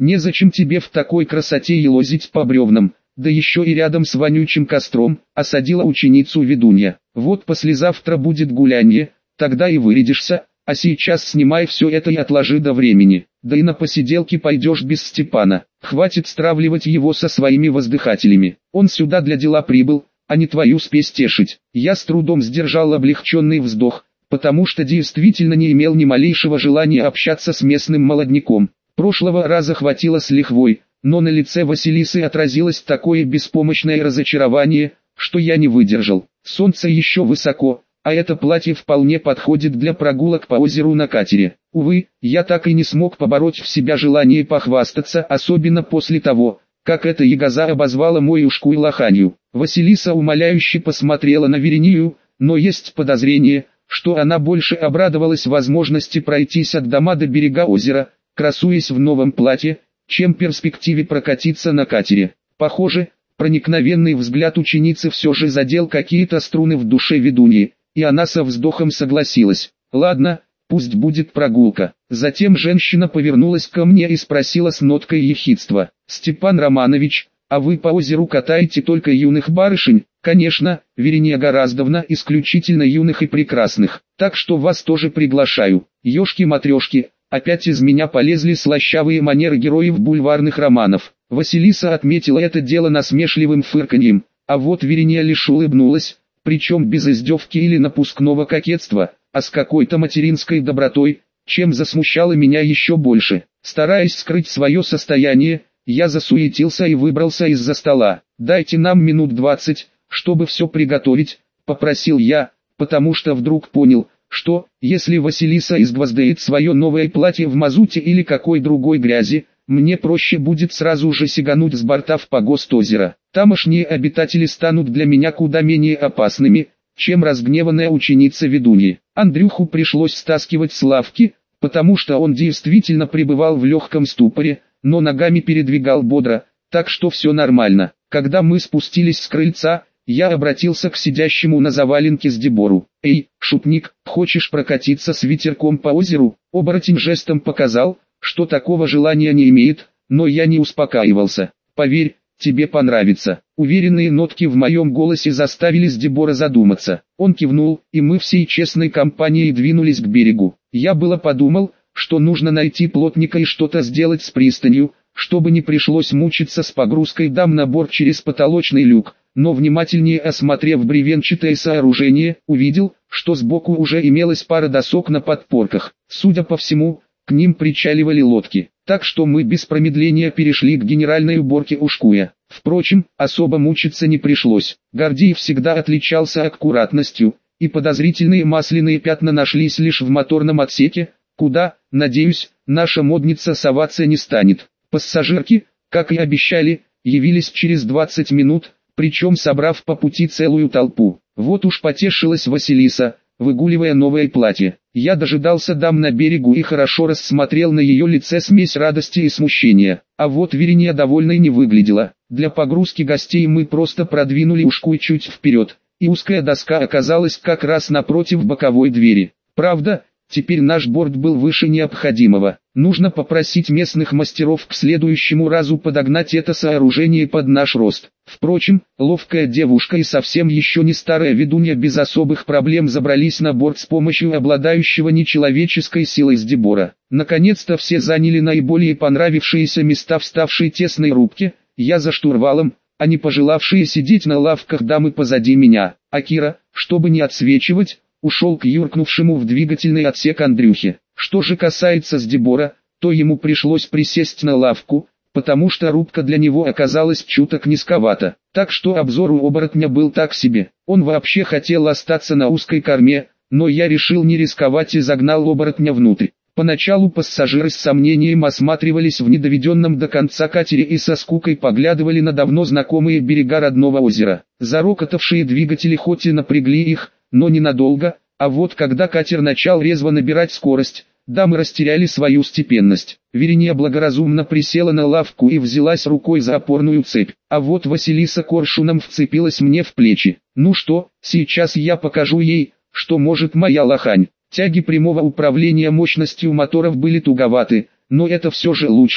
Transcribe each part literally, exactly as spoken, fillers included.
незачем тебе в такой красоте елозить по бревнам, да еще и рядом с вонючим костром, осадила ученицу ведунья. Вот послезавтра будет гулянье, тогда и вырядишься, а сейчас снимай все это и отложи до времени, да и на посиделки пойдешь без Степана, хватит стравливать его со своими воздыхателями, он сюда для дела прибыл, а не твою спесь тешить. Я с трудом сдержал облегченный вздох, потому что действительно не имел ни малейшего желания общаться с местным молодняком. Прошлого раза хватило с лихвой, но на лице Василисы отразилось такое беспомощное разочарование, что я не выдержал. Солнце еще высоко, а это платье вполне подходит для прогулок по озеру на катере. Увы, я так и не смог побороть в себя желание похвастаться, особенно после того, как эта ягоза обозвала мою ушку и лоханью. Василиса умоляюще посмотрела на Верению, но есть подозрение, что она больше обрадовалась возможности пройтись от дома до берега озера, красуясь в новом платье, чем перспективе прокатиться на катере. Похоже, проникновенный взгляд ученицы все же задел какие-то струны в душе ведуньи, и она со вздохом согласилась. Ладно, пусть будет прогулка. Затем женщина повернулась ко мне и спросила с ноткой ехидства: «Степан Романович, а вы по озеру катаете только юных барышень?» «Конечно, Верения Гораздовна, исключительно юных и прекрасных, так что вас тоже приглашаю». Ёшки-матрёшки, опять из меня полезли слащавые манеры героев бульварных романов. Василиса отметила это дело насмешливым фырканьем, а вот Верения лишь улыбнулась, причем без издевки или напускного кокетства, а с какой-то материнской добротой, чем засмущало меня еще больше. Стараясь скрыть свое состояние, я засуетился и выбрался из-за стола. «Дайте нам минут двадцать, чтобы все приготовить», — попросил я, потому что вдруг понял, что, если Василиса изгвоздает свое новое платье в мазуте или какой другой грязи, мне проще будет сразу же сигануть с борта в погост озера. Тамошние обитатели станут для меня куда менее опасными, чем разгневанная ученица ведуньи. Андрюху пришлось стаскивать с лавки, потому что он действительно пребывал в легком ступоре, но ногами передвигал бодро, так что все нормально. Когда мы спустились с крыльца, я обратился к сидящему на заваленке с Дебору. «Эй, шутник, хочешь прокатиться с ветерком по озеру?» Оборотень жестом показал, что такого желания не имеет, но я не успокаивался. «Поверь, тебе понравится». Уверенные нотки в моем голосе заставили Дебора задуматься. Он кивнул, и мы всей честной компанией двинулись к берегу. Я было подумал, что нужно найти плотника и что-то сделать с пристанью, чтобы не пришлось мучиться с погрузкой дам на борт через потолочный люк, но внимательнее осмотрев бревенчатое сооружение, увидел, что сбоку уже имелась пара досок на подпорках. Судя по всему, к ним причаливали лодки, так что мы без промедления перешли к генеральной уборке ушкуя. Впрочем, особо мучиться не пришлось. Гордей всегда отличался аккуратностью, и подозрительные масляные пятна нашлись лишь в моторном отсеке, куда, надеюсь, наша модница соваться не станет. Пассажирки, как и обещали, явились через двадцать минут, причем собрав по пути целую толпу. Вот уж потешилась Василиса, выгуливая новое платье. Я дожидался дам на берегу и хорошо рассмотрел на ее лице смесь радости и смущения. А вот Верения довольной не выглядела. Для погрузки гостей мы просто продвинули ушку чуть вперед, и узкая доска оказалась как раз напротив боковой двери. Правда, теперь наш борт был выше необходимого. Нужно попросить местных мастеров к следующему разу подогнать это сооружение под наш рост. Впрочем, ловкая девушка и совсем еще не старая ведунья без особых проблем забрались на борт с помощью обладающего нечеловеческой силой Дебора. Наконец-то все заняли наиболее понравившиеся места в ставшей тесной рубке, я за штурвалом, а не пожелавшие сидеть на лавках дамы позади меня. А Кира, чтобы не отсвечивать, ушел к юркнувшему в двигательный отсек Андрюхе. Что же касается Дебора, то ему пришлось присесть на лавку, потому что рубка для него оказалась чуток низковата. Так что обзор у оборотня был так себе. Он вообще хотел остаться на узкой корме, но я решил не рисковать и загнал оборотня внутрь. Поначалу пассажиры с сомнением осматривались в недоведенном до конца катере и со скукой поглядывали на давно знакомые берега родного озера. Зарокотавшие двигатели хоть и напрягли их, но ненадолго, а вот когда катер начал резво набирать скорость, дамы растеряли свою степенность. Верения благоразумно присела на лавку и взялась рукой за опорную цепь, а вот Василиса коршуном вцепилась мне в плечи. Ну что, сейчас я покажу ей, что может моя лохань. Тяги прямого управления мощностью моторов были туговаты, но это все же лучше,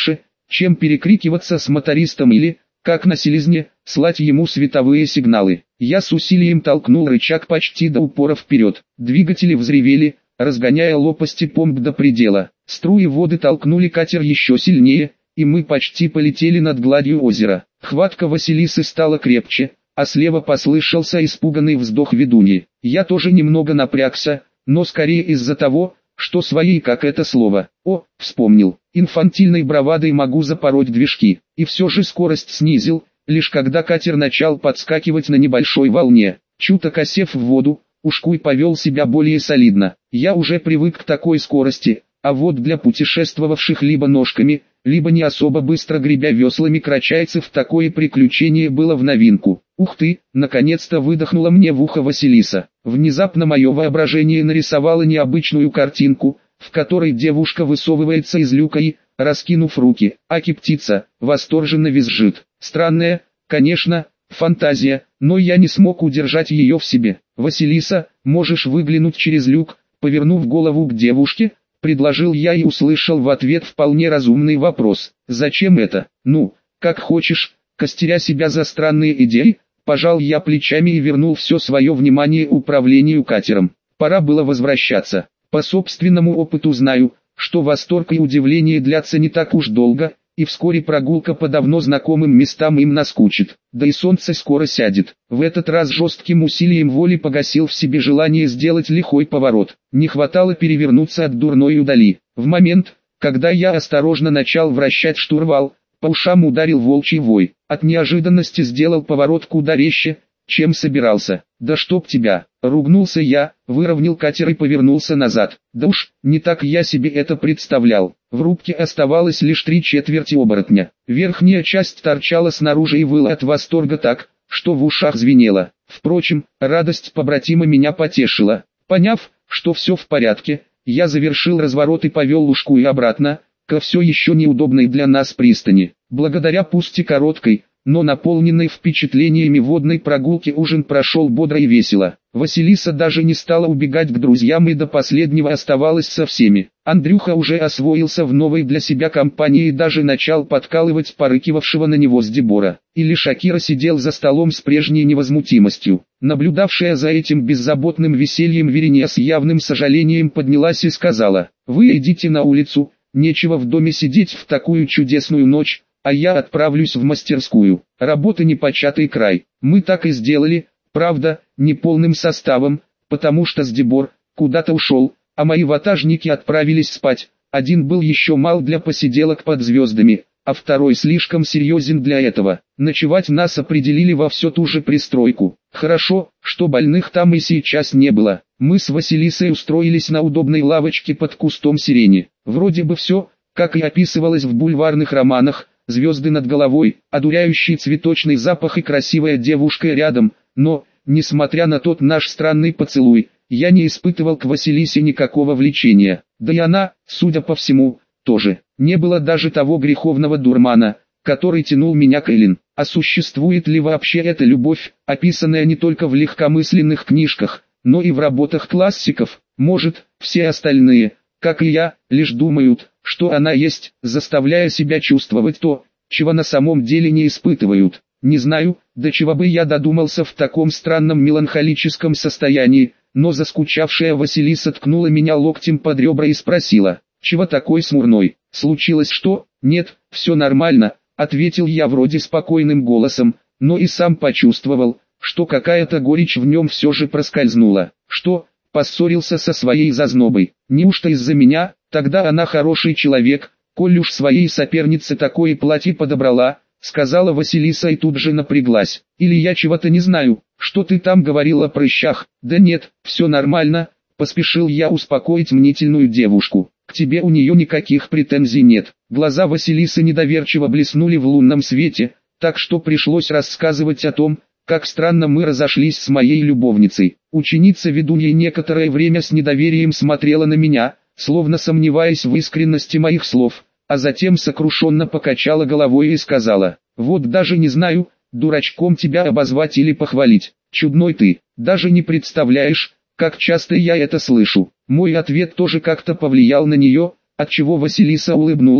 чем перекрикиваться с мотористом или, как на селезне, слать ему световые сигналы. Я с усилием толкнул рычаг почти до упора вперед. Двигатели взревели, разгоняя лопасти помп до предела. Струи воды толкнули катер еще сильнее, и мы почти полетели над гладью озера. Хватка Василисы стала крепче, а слева послышался испуганный вздох ведуньи. Я тоже немного напрягся, но скорее из-за того, что своей как это слово. О, вспомнил, инфантильной бравадой могу запороть движки. И все же скорость снизил, лишь когда катер начал подскакивать на небольшой волне. Чуток осев в воду, Ушкуй повел себя более солидно. Я уже привык к такой скорости, а вот для путешествовавших либо ножками, либо не особо быстро гребя веслами крачайцев такое приключение было в новинку. Ух ты, наконец-то выдохнула мне в ухо Василиса. Внезапно мое воображение нарисовало необычную картинку, в которой девушка высовывается из люка и, раскинув руки, аки-птица, восторженно визжит. Странная, конечно, фантазия, но я не смог удержать ее в себе. «Василиса, можешь выглянуть через люк?» Повернув голову к девушке, предложил я и услышал в ответ вполне разумный вопрос. «Зачем это?» «Ну, как хочешь», костеря себя за странные идеи, пожал я плечами и вернул все свое внимание управлению катером. Пора было возвращаться. По собственному опыту знаю, что восторг и удивление длятся не так уж долго, и вскоре прогулка по давно знакомым местам им наскучит, да и солнце скоро сядет. В этот раз жестким усилием воли погасил в себе желание сделать лихой поворот. Не хватало перевернуться от дурной удали. В момент, когда я осторожно начал вращать штурвал, по ушам ударил волчий вой. От неожиданности сделал поворот куда резче, чем собирался. «Да чтоб тебя!» — ругнулся я, выровнял катер и повернулся назад. Да уж, не так я себе это представлял. В рубке оставалось лишь три четверти оборотня. Верхняя часть торчала снаружи и выла от восторга так, что в ушах звенело. Впрочем, радость побратима меня потешила. Поняв, что все в порядке, я завершил разворот и повел Ушкуй обратно, ко все еще неудобной для нас пристани. Благодаря пусть и короткой, но наполненной впечатлениями водной прогулки ужин прошел бодро и весело. Василиса даже не стала убегать к друзьям и до последнего оставалась со всеми. Андрюха уже освоился в новой для себя компании и даже начал подкалывать порыкивавшего на него Сдебора. И лишь Акира сидел за столом с прежней невозмутимостью. Наблюдавшая за этим беззаботным весельем Верения с явным сожалением поднялась и сказала: «Вы идите на улицу, нечего в доме сидеть в такую чудесную ночь, а я отправлюсь в мастерскую. Работа непочатый край». Мы так и сделали, правда, не полным составом, потому что Сдебор куда-то ушел, а мои ватажники отправились спать. Один был еще мал для посиделок под звездами, а второй слишком серьезен для этого. Ночевать нас определили во все ту же пристройку. Хорошо, что больных там и сейчас не было. Мы с Василисой устроились на удобной лавочке под кустом сирени. Вроде бы все, как и описывалось в бульварных романах. Звезды над головой, одуряющий цветочный запах и красивая девушка рядом, но, несмотря на тот наш странный поцелуй, я не испытывал к Василисе никакого влечения, да и она, судя по всему, тоже. Не было даже того греховного дурмана, который тянул меня к Эллен. А существует ли вообще эта любовь, описанная не только в легкомысленных книжках, но и в работах классиков? Может, все остальные, как и я, лишь думают, что она есть, заставляя себя чувствовать то, чего на самом деле не испытывают. Не знаю, до чего бы я додумался в таком странном меланхолическом состоянии, но заскучавшая Василиса ткнула меня локтем под ребра и спросила: «Чего такой смурной? Случилось что?» «Нет, все нормально», — ответил я вроде спокойным голосом, но и сам почувствовал, что какая-то горечь в нем все же проскользнула. «Что?» Поссорился со своей зазнобой. «Неужто из-за меня? Тогда она хороший человек, коль уж своей сопернице такое платье подобрала», сказала Василиса и тут же напряглась. «Или я чего-то не знаю, что ты там говорил о прыщах?» «Да нет, все нормально», поспешил я успокоить мнительную девушку. «К тебе у нее никаких претензий нет». Глаза Василисы недоверчиво блеснули в лунном свете, так что пришлось рассказывать о том, как странно мы разошлись с моей любовницей. Ученица ведунья некоторое время с недоверием смотрела на меня, словно сомневаясь в искренности моих слов, а затем сокрушенно покачала головой и сказала: «Вот даже не знаю, дурачком тебя обозвать или похвалить. Чудной ты, даже не представляешь, как часто я это слышу». Мой ответ тоже как-то повлиял на нее, отчего Василиса улыбнулась,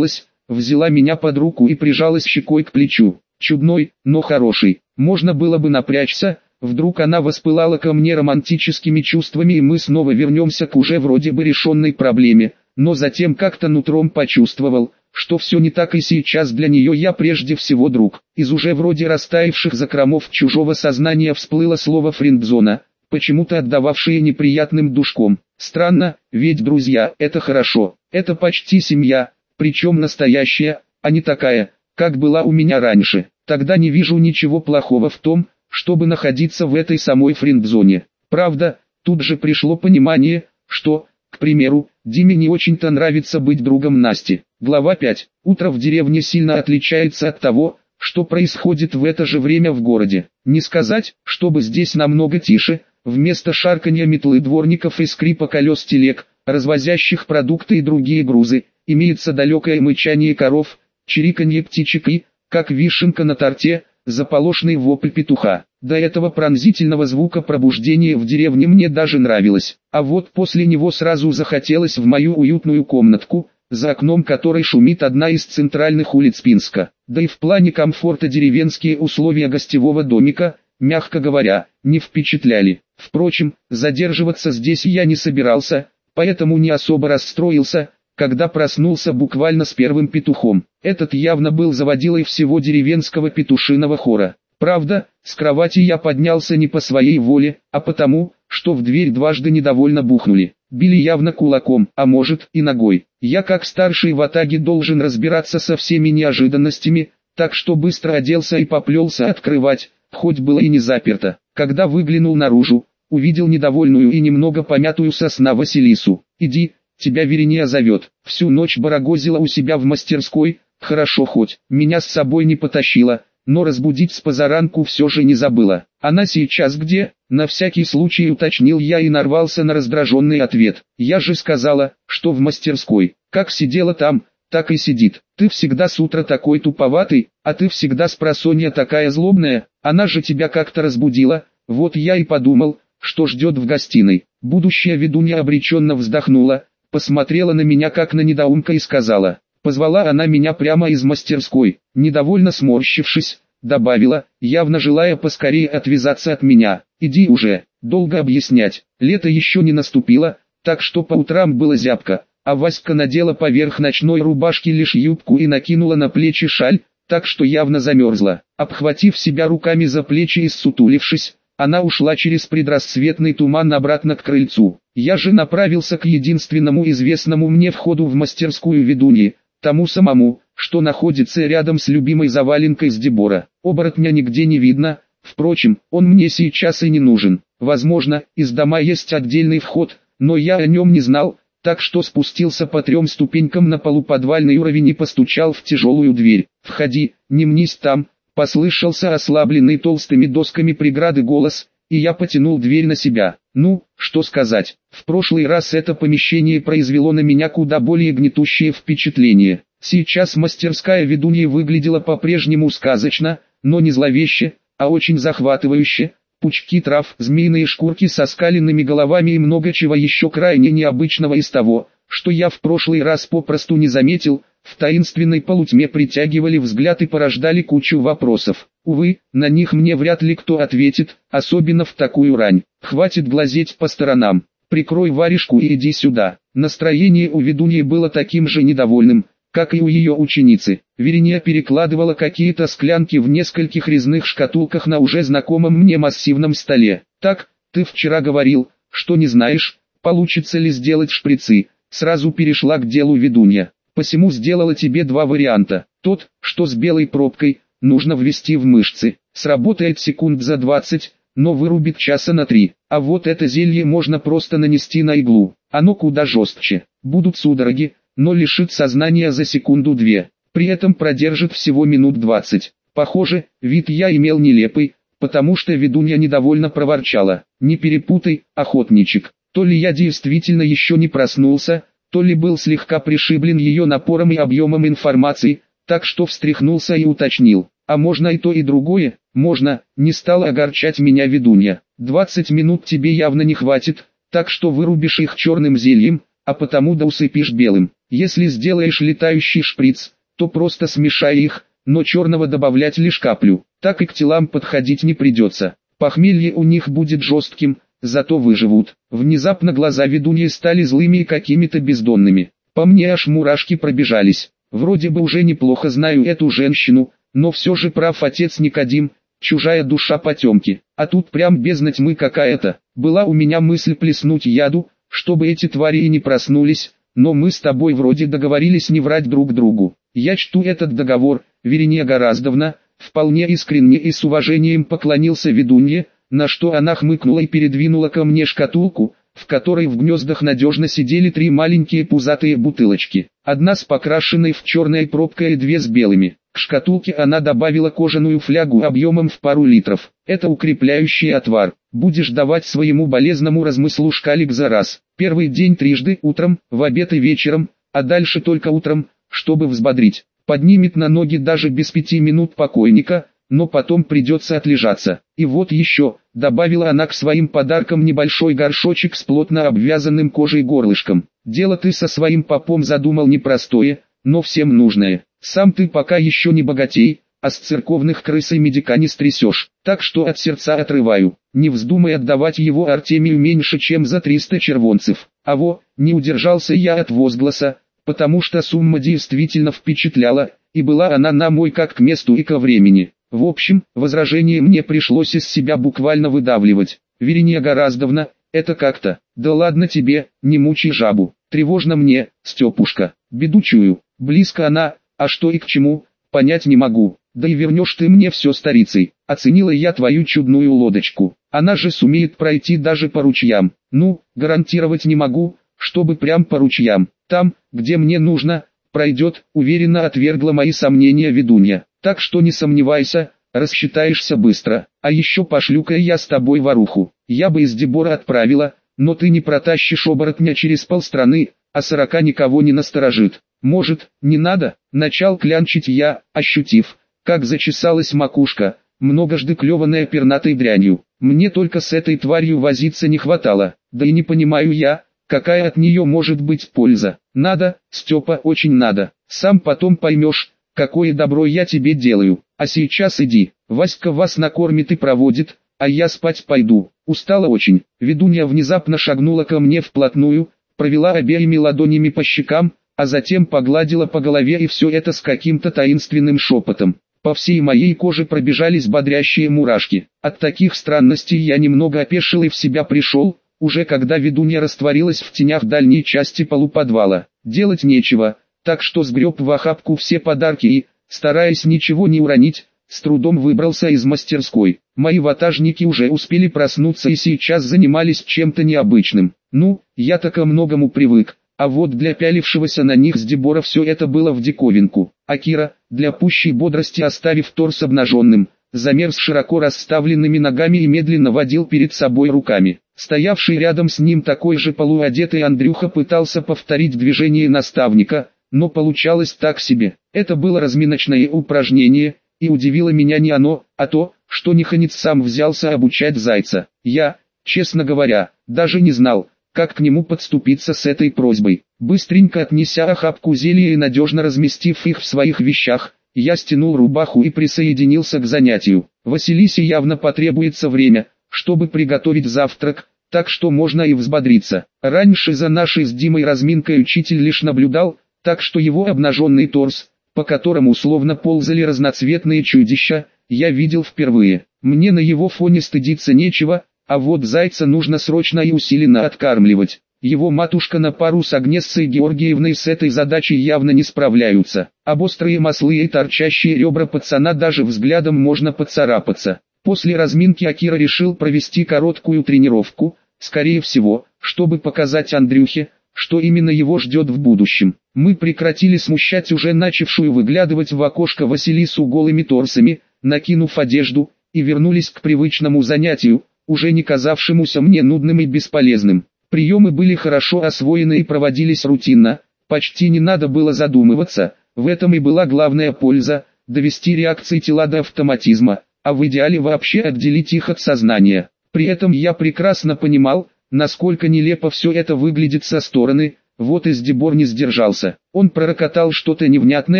взяла меня под руку и прижалась щекой к плечу. Чудной, но хороший. Можно было бы напрячься, вдруг она воспылала ко мне романтическими чувствами и мы снова вернемся к уже вроде бы решенной проблеме, но затем как-то нутром почувствовал, что все не так и сейчас для нее я прежде всего друг. Из уже вроде растаявших закромов чужого сознания всплыло слово «френдзона», почему-то отдававшее неприятным душком. Странно, ведь друзья – это хорошо, это почти семья, причем настоящая, а не такая, как была у меня раньше. Тогда не вижу ничего плохого в том, чтобы находиться в этой самой френдзоне. Правда, тут же пришло понимание, что, к примеру, Диме не очень-то нравится быть другом Насти. Глава пять. Утро в деревне сильно отличается от того, что происходит в это же время в городе. Не сказать, чтобы здесь намного тише, вместо шарканья метлы дворников и скрипа колес телег, развозящих продукты и другие грузы, имеется далекое мычание коров, чириканье птичек и, как вишенка на торте, заполошный вопль петуха. До этого пронзительного звука пробуждения в деревне мне даже нравилось, а вот после него сразу захотелось в мою уютную комнатку, за окном которой шумит одна из центральных улиц Пинска. Да и в плане комфорта деревенские условия гостевого домика, мягко говоря, не впечатляли. Впрочем, задерживаться здесь я не собирался, поэтому не особо расстроился, когда проснулся буквально с первым петухом. Этот явно был заводилой всего деревенского петушиного хора. Правда, с кровати я поднялся не по своей воле, а потому, что в дверь дважды недовольно бухнули. Били явно кулаком, а может и ногой. Я как старший в атаге должен разбираться со всеми неожиданностями, так что быстро оделся и поплелся открывать, хоть было и не заперто. Когда выглянул наружу, увидел недовольную и немного помятую со сна Василису. «Иди, тебя Верения зовет». Всю ночь барагозила у себя в мастерской, хорошо хоть меня с собой не потащила, но разбудить с позаранку все же не забыла. «Она сейчас где?» — на всякий случай уточнил я и нарвался на раздраженный ответ. «Я же сказала, что в мастерской. Как сидела там, так и сидит. Ты всегда с утра такой туповатый, а ты всегда спросонья такая злобная, она же тебя как-то разбудила». Вот я и подумал, что ждет в гостиной. Будущая ведунья обреченно вздохнула, посмотрела на меня как на недоумка и сказала. Позвала она меня прямо из мастерской, недовольно сморщившись, добавила, явно желая поскорее отвязаться от меня. «Иди уже, долго объяснять». Лето еще не наступило, так что по утрам было зябко, а Васька надела поверх ночной рубашки лишь юбку и накинула на плечи шаль, так что явно замерзла. Обхватив себя руками за плечи и ссутулившись, она ушла через предрассветный туман обратно к крыльцу. Я же направился к единственному известному мне входу в мастерскую ведуньи, тому самому, что находится рядом с любимой заваленкой с Дебора. Оборотня нигде не видно, впрочем, он мне сейчас и не нужен. Возможно, из дома есть отдельный вход, но я о нем не знал, так что спустился по трем ступенькам на полуподвальный уровень и постучал в тяжелую дверь. «Входи, не мнись там», послышался ослабленный толстыми досками преграды голос, и я потянул дверь на себя. Ну, что сказать, в прошлый раз это помещение произвело на меня куда более гнетущее впечатление. Сейчас мастерская ведуньи выглядела по-прежнему сказочно, но не зловеще, а очень захватывающе. Пучки трав, змеиные шкурки со скаленными головами и много чего еще крайне необычного из того, что я в прошлый раз попросту не заметил, в таинственной полутьме притягивали взгляд и порождали кучу вопросов. Увы, на них мне вряд ли кто ответит, особенно в такую рань. Хватит глазеть по сторонам, прикрой варежку и иди сюда. Настроение у ведуньи было таким же недовольным, как и у ее ученицы. Верения перекладывала какие-то склянки в нескольких резных шкатулках на уже знакомом мне массивном столе. «Так, ты вчера говорил, что не знаешь, получится ли сделать шприцы». Сразу перешла к делу ведунья. «Посему сделала тебе два варианта. Тот, что с белой пробкой, нужно ввести в мышцы. Сработает секунд за двадцать, но вырубит часа на три. А вот это зелье можно просто нанести на иглу. Оно куда жестче. Будут судороги, но лишит сознания за секунду-две. При этом продержит всего минут двадцать. Похоже, вид я имел нелепый, потому что ведунья недовольно проворчала. Не перепутай, охотничек. То ли я действительно еще не проснулся, то ли был слегка пришиблен ее напором и объемом информации, так что встряхнулся и уточнил. А можно и то и другое? Можно, не стала огорчать меня ведунья. двадцать минут тебе явно не хватит, так что вырубишь их черным зельем, а потому да усыпишь белым. Если сделаешь летающий шприц, то просто смешай их, но черного добавлять лишь каплю. Так и к телам подходить не придется. Похмелье у них будет жестким, зато выживут. Внезапно глаза ведуньи стали злыми и какими-то бездонными. По мне аж мурашки пробежались. Вроде бы уже неплохо знаю эту женщину, но все же прав отец Никодим, чужая душа потемки. А тут прям бездна тьмы какая-то. Была у меня мысль плеснуть яду, чтобы эти твари и не проснулись, но мы с тобой вроде договорились не врать друг другу. Я чту этот договор, Верения Гораздовна. Вполне искренне и с уважением поклонился ведунье, на что она хмыкнула и передвинула ко мне шкатулку, в которой в гнездах надежно сидели три маленькие пузатые бутылочки. Одна с покрашенной в черной пробкой и две с белыми. К шкатулке она добавила кожаную флягу объемом в пару литров. Это укрепляющий отвар. Будешь давать своему болезному размыслу шкалик за раз. Первый день трижды, утром, в обед и вечером, а дальше только утром, чтобы взбодрить. Поднимет на ноги даже без пяти минут покойника, но потом придется отлежаться. И вот еще, добавила она к своим подаркам небольшой горшочек с плотно обвязанным кожей горлышком. Дело ты со своим попом задумал непростое, но всем нужное. Сам ты пока еще не богатей, а с церковных крыс и медика не стрясешь, так что от сердца отрываю. Не вздумай отдавать его Артемию меньше чем за триста червонцев. А во, не удержался я от возгласа, потому что сумма действительно впечатляла, и была она на мой как к месту и ко времени. В общем, возражение мне пришлось из себя буквально выдавливать. Верения Гораздовна, это как-то, да ладно тебе, не мучай жабу, тревожно мне, Степушка, беду чую, близко она, а что и к чему, понять не могу, да и вернешь ты мне все старицей, оценила я твою чудную лодочку, она же сумеет пройти даже по ручьям, ну, гарантировать не могу, чтобы прям по ручьям. Там, где мне нужно, пройдет, уверенно отвергла мои сомнения ведунья. Так что не сомневайся, рассчитаешься быстро. А еще пошлю-ка я с тобой воруху. Я бы из Дебора отправила, но ты не протащишь оборотня через полстраны, а сорока никого не насторожит. Может, не надо? Начал клянчить я, ощутив, как зачесалась макушка, многожды клеванная пернатой дрянью. Мне только с этой тварью возиться не хватало, да и не понимаю я, какая от нее может быть польза? Надо, Степа, очень надо. Сам потом поймешь, какое добро я тебе делаю. А сейчас иди, Васька вас накормит и проводит, а я спать пойду. Устала очень. Ведунья внезапно шагнула ко мне вплотную, провела обеими ладонями по щекам, а затем погладила по голове, и все это с каким-то таинственным шепотом. По всей моей коже пробежались бодрящие мурашки. От таких странностей я немного опешил и в себя пришел, уже когда ведунья растворилась в тенях дальней части полуподвала. Делать нечего, так что сгреб в охапку все подарки и, стараясь ничего не уронить, с трудом выбрался из мастерской. Мои ватажники уже успели проснуться и сейчас занимались чем-то необычным. Ну, я-то ко многому привык, а вот для пялившегося на них с Дебора все это было в диковинку. А Кира, для пущей бодрости оставив торс обнаженным, замер с широко расставленными ногами и медленно водил перед собой руками. Стоявший рядом с ним такой же полуодетый Андрюха пытался повторить движение наставника, но получалось так себе. Это было разминочное упражнение, и удивило меня не оно, а то, что Ниханец сам взялся обучать зайца. Я, честно говоря, даже не знал, как к нему подступиться с этой просьбой. Быстренько отнеся охапку зелья и надежно разместив их в своих вещах, я стянул рубаху и присоединился к занятию. Василисе явно потребуется время, чтобы приготовить завтрак, так что можно и взбодриться. Раньше за нашей с Димой разминкой учитель лишь наблюдал, так что его обнаженный торс, по которому словно ползали разноцветные чудища, я видел впервые. Мне на его фоне стыдиться нечего, а вот зайца нужно срочно и усиленно откармливать. Его матушка на пару с Агнессой Георгиевной с этой задачей явно не справляются. Об острые маслы и торчащие ребра пацана даже взглядом можно поцарапаться. После разминки Акира решил провести короткую тренировку, скорее всего, чтобы показать Андрюхе, что именно его ждет в будущем. Мы прекратили смущать уже начавшую выглядывать в окошко Василису голыми торсами, накинув одежду, и вернулись к привычному занятию, уже не казавшемуся мне нудным и бесполезным. Приемы были хорошо освоены и проводились рутинно, почти не надо было задумываться, в этом и была главная польза, довести реакции тела до автоматизма, а в идеале вообще отделить их от сознания. При этом я прекрасно понимал, насколько нелепо все это выглядит со стороны, вот и Дебор не сдержался. Он пророкотал что-то невнятное,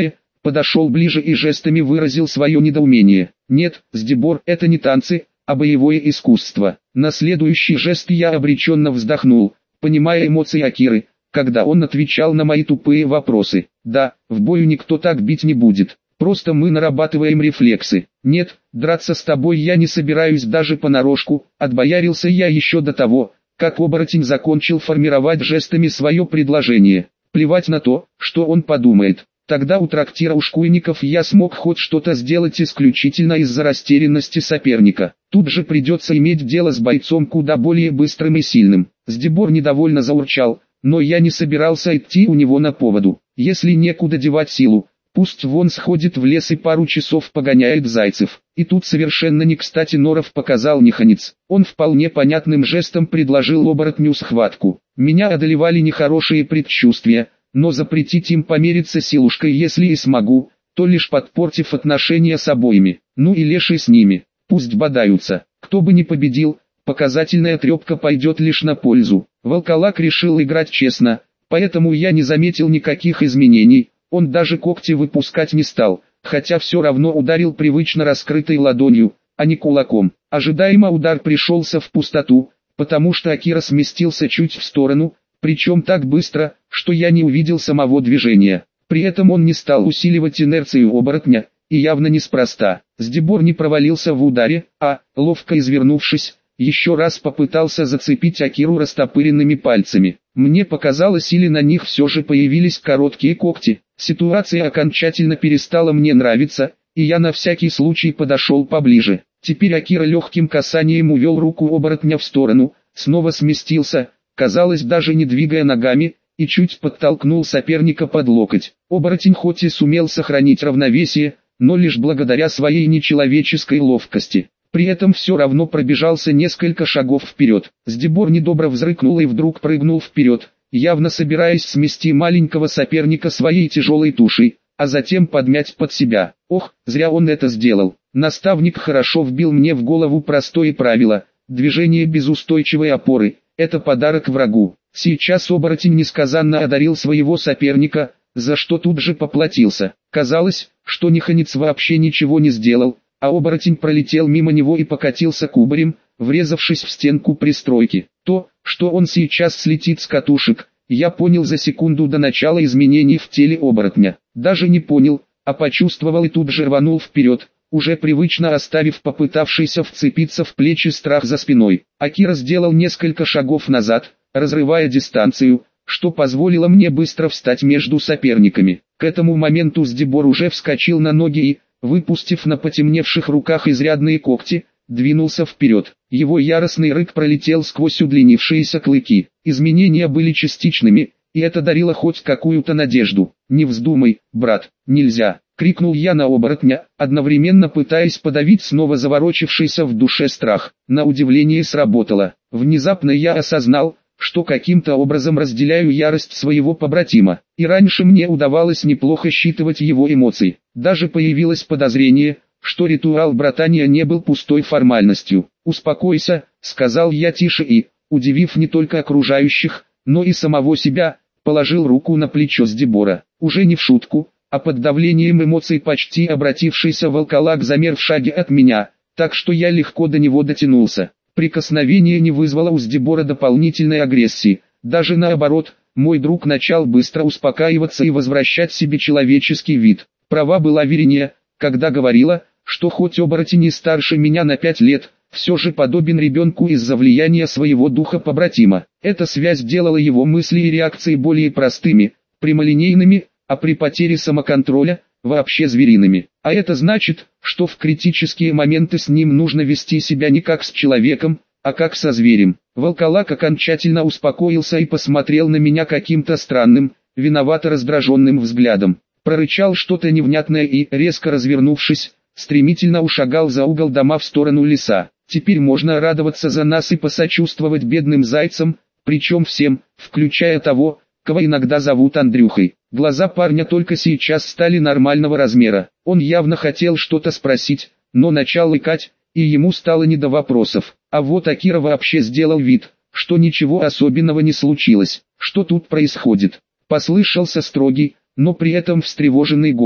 подошел ближе и жестами выразил свое недоумение. «Нет, Сдебор, это не танцы, а боевое искусство». На следующий жест я обреченно вздохнул, понимая эмоции Акиры, когда он отвечал на мои тупые вопросы. «Да, в бою никто так бить не будет, просто мы нарабатываем рефлексы. Нет, драться с тобой я не собираюсь даже понарошку», отбоярился я еще до того, как оборотень закончил формировать жестами свое предложение. Плевать на то, что он подумает. Тогда у трактира ушкуйников я смог хоть что-то сделать исключительно из-за растерянности соперника. Тут же придется иметь дело с бойцом куда более быстрым и сильным. Сдебор недовольно заурчал, но я не собирался идти у него на поводу. Если некуда девать силу, пусть вон сходит в лес и пару часов погоняет зайцев. И тут совершенно не кстати Норов показал ниханец. Он вполне понятным жестом предложил оборотню схватку. Меня одолевали нехорошие предчувствия, но запретить им помериться силушкой если и смогу, то лишь подпортив отношения с обоими. Ну и леший с ними, пусть бодаются. Кто бы ни победил, показательная трепка пойдет лишь на пользу. Волколак решил играть честно, поэтому я не заметил никаких изменений. Он даже когти выпускать не стал, хотя все равно ударил привычно раскрытой ладонью, а не кулаком. Ожидаемо удар пришелся в пустоту, потому что Акира сместился чуть в сторону, причем так быстро, что я не увидел самого движения. При этом он не стал усиливать инерцию оборотня, и явно неспроста. Сдебор не провалился в ударе, а, ловко извернувшись, еще раз попытался зацепить Акиру растопыренными пальцами. Мне показалось, или на них все же появились короткие когти. Ситуация окончательно перестала мне нравиться, и я на всякий случай подошел поближе. Теперь Акира легким касанием увел руку оборотня в сторону, снова сместился, казалось даже не двигая ногами, и чуть подтолкнул соперника под локоть. Оборотень хоть и сумел сохранить равновесие, но лишь благодаря своей нечеловеческой ловкости. При этом все равно пробежался несколько шагов вперед. Сдебор недобро взрыкнул и вдруг прыгнул вперед, явно собираясь смести маленького соперника своей тяжелой тушей, а затем подмять под себя. Ох, зря он это сделал. Наставник хорошо вбил мне в голову простое правило: движение без устойчивой опоры – это подарок врагу. Сейчас оборотень несказанно одарил своего соперника, за что тут же поплатился. Казалось, что ниханец вообще ничего не сделал, а оборотень пролетел мимо него и покатился кубарем, врезавшись в стенку пристройки. То, что он сейчас слетит с катушек, я понял за секунду до начала изменений в теле оборотня. Даже не понял, а почувствовал и тут же рванул вперед, уже привычно оставив попытавшийся вцепиться в плечи страх за спиной. Акира сделал несколько шагов назад, разрывая дистанцию, что позволило мне быстро встать между соперниками. К этому моменту Сдебор уже вскочил на ноги и, выпустив на потемневших руках изрядные когти, двинулся вперед. Его яростный рык пролетел сквозь удлинившиеся клыки. Изменения были частичными, и это дарило хоть какую-то надежду. «Не вздумай, брат, нельзя!» — крикнул я на оборотня, одновременно пытаясь подавить снова заворочившийся в душе страх. На удивление сработало. Внезапно я осознал, что каким-то образом разделяю ярость своего побратима, и раньше мне удавалось неплохо считывать его эмоции. Даже появилось подозрение, что ритуал братания не был пустой формальностью. «Успокойся», — сказал я тише и, удивив не только окружающих, но и самого себя, положил руку на плечо Сдебора. Уже не в шутку, а под давлением эмоций почти обратившийся волколак замер в шаге от меня, так что я легко до него дотянулся. Прикосновение не вызвало у Сдебора дополнительной агрессии, даже наоборот, мой друг начал быстро успокаиваться и возвращать себе человеческий вид. Права была Верения, когда говорила, что хоть оборотень и старше меня на пять лет, все же подобен ребенку из-за влияния своего духа побратима. Эта связь делала его мысли и реакции более простыми, прямолинейными, а при потере самоконтроля – вообще звериными. А это значит, что в критические моменты с ним нужно вести себя не как с человеком, а как со зверем. Волколак окончательно успокоился и посмотрел на меня каким-то странным, виновато раздраженным взглядом. Прорычал что-то невнятное и, резко развернувшись, стремительно ушагал за угол дома в сторону леса. Теперь можно радоваться за нас и посочувствовать бедным зайцам, причем всем, включая того, кого иногда зовут Андрюхой. Глаза парня только сейчас стали нормального размера. Он явно хотел что-то спросить, но начал икать, и ему стало не до вопросов. А вот Акира вообще сделал вид, что ничего особенного не случилось. Что тут происходит? Послышался строгий, но при этом встревоженный голос.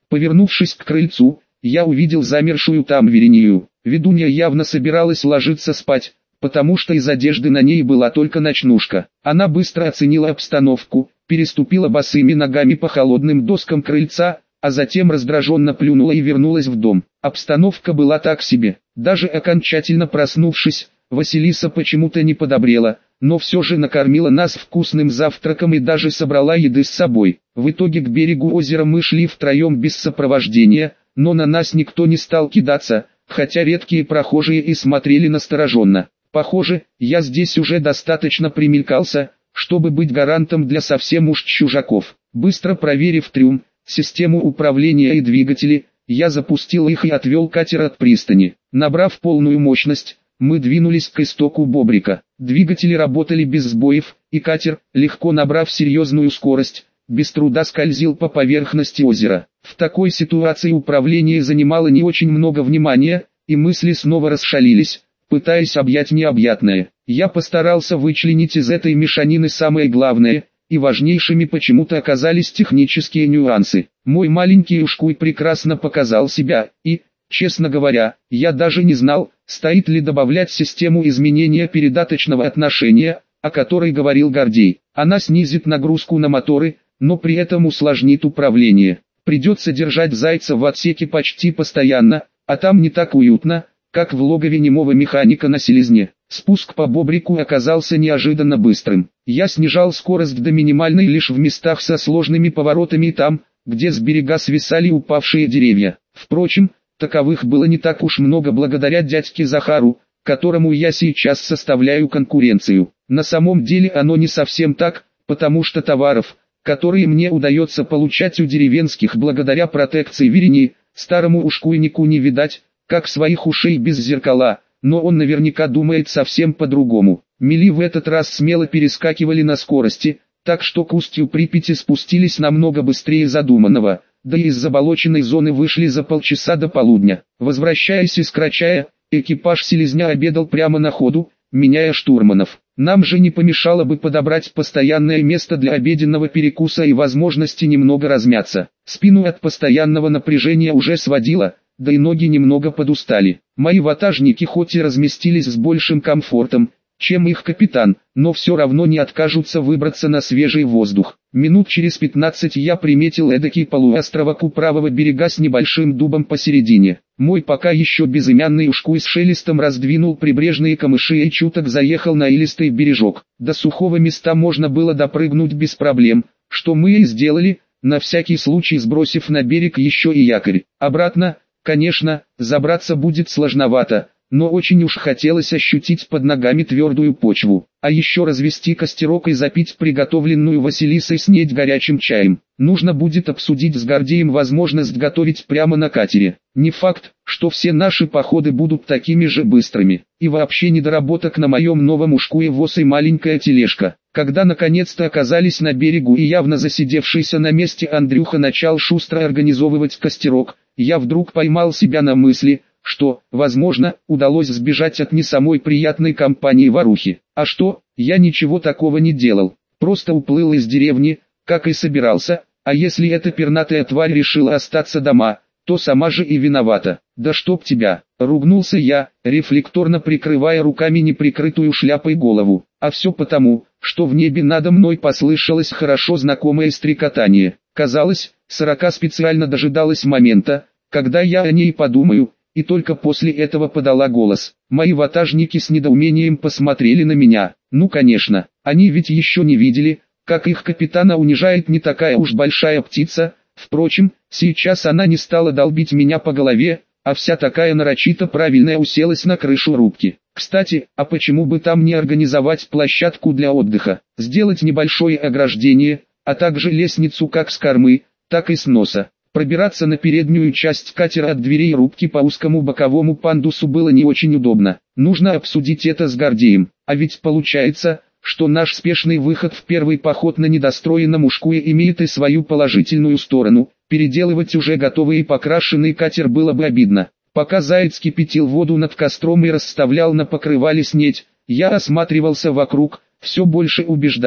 Повернувшись к крыльцу, я увидел замершую там Веринию. Ведунья явно собиралась ложиться спать, потому что из одежды на ней была только ночнушка. Она быстро оценила обстановку, переступила босыми ногами по холодным доскам крыльца, а затем раздраженно плюнула и вернулась в дом. Обстановка была так себе. Даже окончательно проснувшись, Василиса почему-то не подобрела, но все же накормила нас вкусным завтраком и даже собрала еды с собой. В итоге к берегу озера мы шли втроем без сопровождения, но на нас никто не стал кидаться, хотя редкие прохожие и смотрели настороженно. Похоже, я здесь уже достаточно примелькался, чтобы быть гарантом для совсем уж чужаков. Быстро проверив трюм, систему управления и двигатели, я запустил их и отвел катер от пристани. Набрав полную мощность, мы двинулись к истоку Бобрика. Двигатели работали без сбоев, и катер, легко набрав серьезную скорость, без труда скользил по поверхности озера. В такой ситуации управление занимало не очень много внимания, и мысли снова расшалились, пытаясь объять необъятное. Я постарался вычленить из этой мешанины самое главное, и важнейшими почему-то оказались технические нюансы. Мой маленький ушкуй прекрасно показал себя, и, честно говоря, я даже не знал, стоит ли добавлять систему изменения передаточного отношения, о которой говорил Гордей. Она снизит нагрузку на моторы, но при этом усложнит управление. Придется держать зайца в отсеке почти постоянно, а там не так уютно, как в логове немого механика на селезне. Спуск по Бобрику оказался неожиданно быстрым. Я снижал скорость до минимальной лишь в местах со сложными поворотами и там, где с берега свисали упавшие деревья. Впрочем, таковых было не так уж много благодаря дядьке Захару, которому я сейчас составляю конкуренцию. На самом деле оно не совсем так, потому что товаров, которые мне удается получать у деревенских благодаря протекции Веринии, старому ушкуйнику не видать, как своих ушей без зеркала, но он наверняка думает совсем по-другому. Мели в этот раз смело перескакивали на скорости, так что к устью Припяти спустились намного быстрее задуманного, да и из заболоченной зоны вышли за полчаса до полудня. Возвращаясь из Крачая, экипаж селезня обедал прямо на ходу, меняя штурманов. Нам же не помешало бы подобрать постоянное место для обеденного перекуса и возможности немного размяться. Спину от постоянного напряжения уже сводило, да и ноги немного подустали. Мои ватажники хоть и разместились с большим комфортом, чем их капитан, но все равно не откажутся выбраться на свежий воздух. Минут через пятнадцать я приметил эдакий полуостровок у правого берега с небольшим дубом посередине. Мой пока еще безымянный ушкуй с шелестом раздвинул прибрежные камыши и чуток заехал на илистый бережок. До сухого места можно было допрыгнуть без проблем, что мы и сделали, на всякий случай сбросив на берег еще и якорь. Обратно, конечно, забраться будет сложновато, но очень уж хотелось ощутить под ногами твердую почву, а еще развести костерок и запить приготовленную Василисой снедь горячим чаем. Нужно будет обсудить с Гордеем возможность готовить прямо на катере. Не факт, что все наши походы будут такими же быстрыми. И вообще недоработок на моем новом ушкуе воз и маленькая тележка. Когда наконец-то оказались на берегу и явно засидевшийся на месте Андрюха начал шустро организовывать костерок, я вдруг поймал себя на мысли, что, возможно, удалось сбежать от не самой приятной компании ворухи. А что, я ничего такого не делал, просто уплыл из деревни, как и собирался, а если эта пернатая тварь решила остаться дома, то сама же и виновата. Да чтоб тебя, ругнулся я, рефлекторно прикрывая руками неприкрытую шляпой голову. А все потому, что в небе надо мной послышалось хорошо знакомое стрекотание. Казалось, сорока специально дожидалась момента, когда я о ней подумаю, и только после этого подала голос. Мои ватажники с недоумением посмотрели на меня. Ну конечно, они ведь еще не видели, как их капитана унижает не такая уж большая птица. Впрочем, сейчас она не стала долбить меня по голове, а вся такая нарочито правильная уселась на крышу рубки. Кстати, а почему бы там не организовать площадку для отдыха, сделать небольшое ограждение, а также лестницу как с кормы, так и с носа. Пробираться на переднюю часть катера от дверей рубки по узкому боковому пандусу было не очень удобно. Нужно обсудить это с Гордеем. А ведь получается, что наш спешный выход в первый поход на недостроенном ушкуе имеет и свою положительную сторону. Переделывать уже готовый и покрашенный катер было бы обидно. Пока заяц кипятил воду над костром и расставлял на покрывале снедь, я осматривался вокруг, все больше убеждаясь,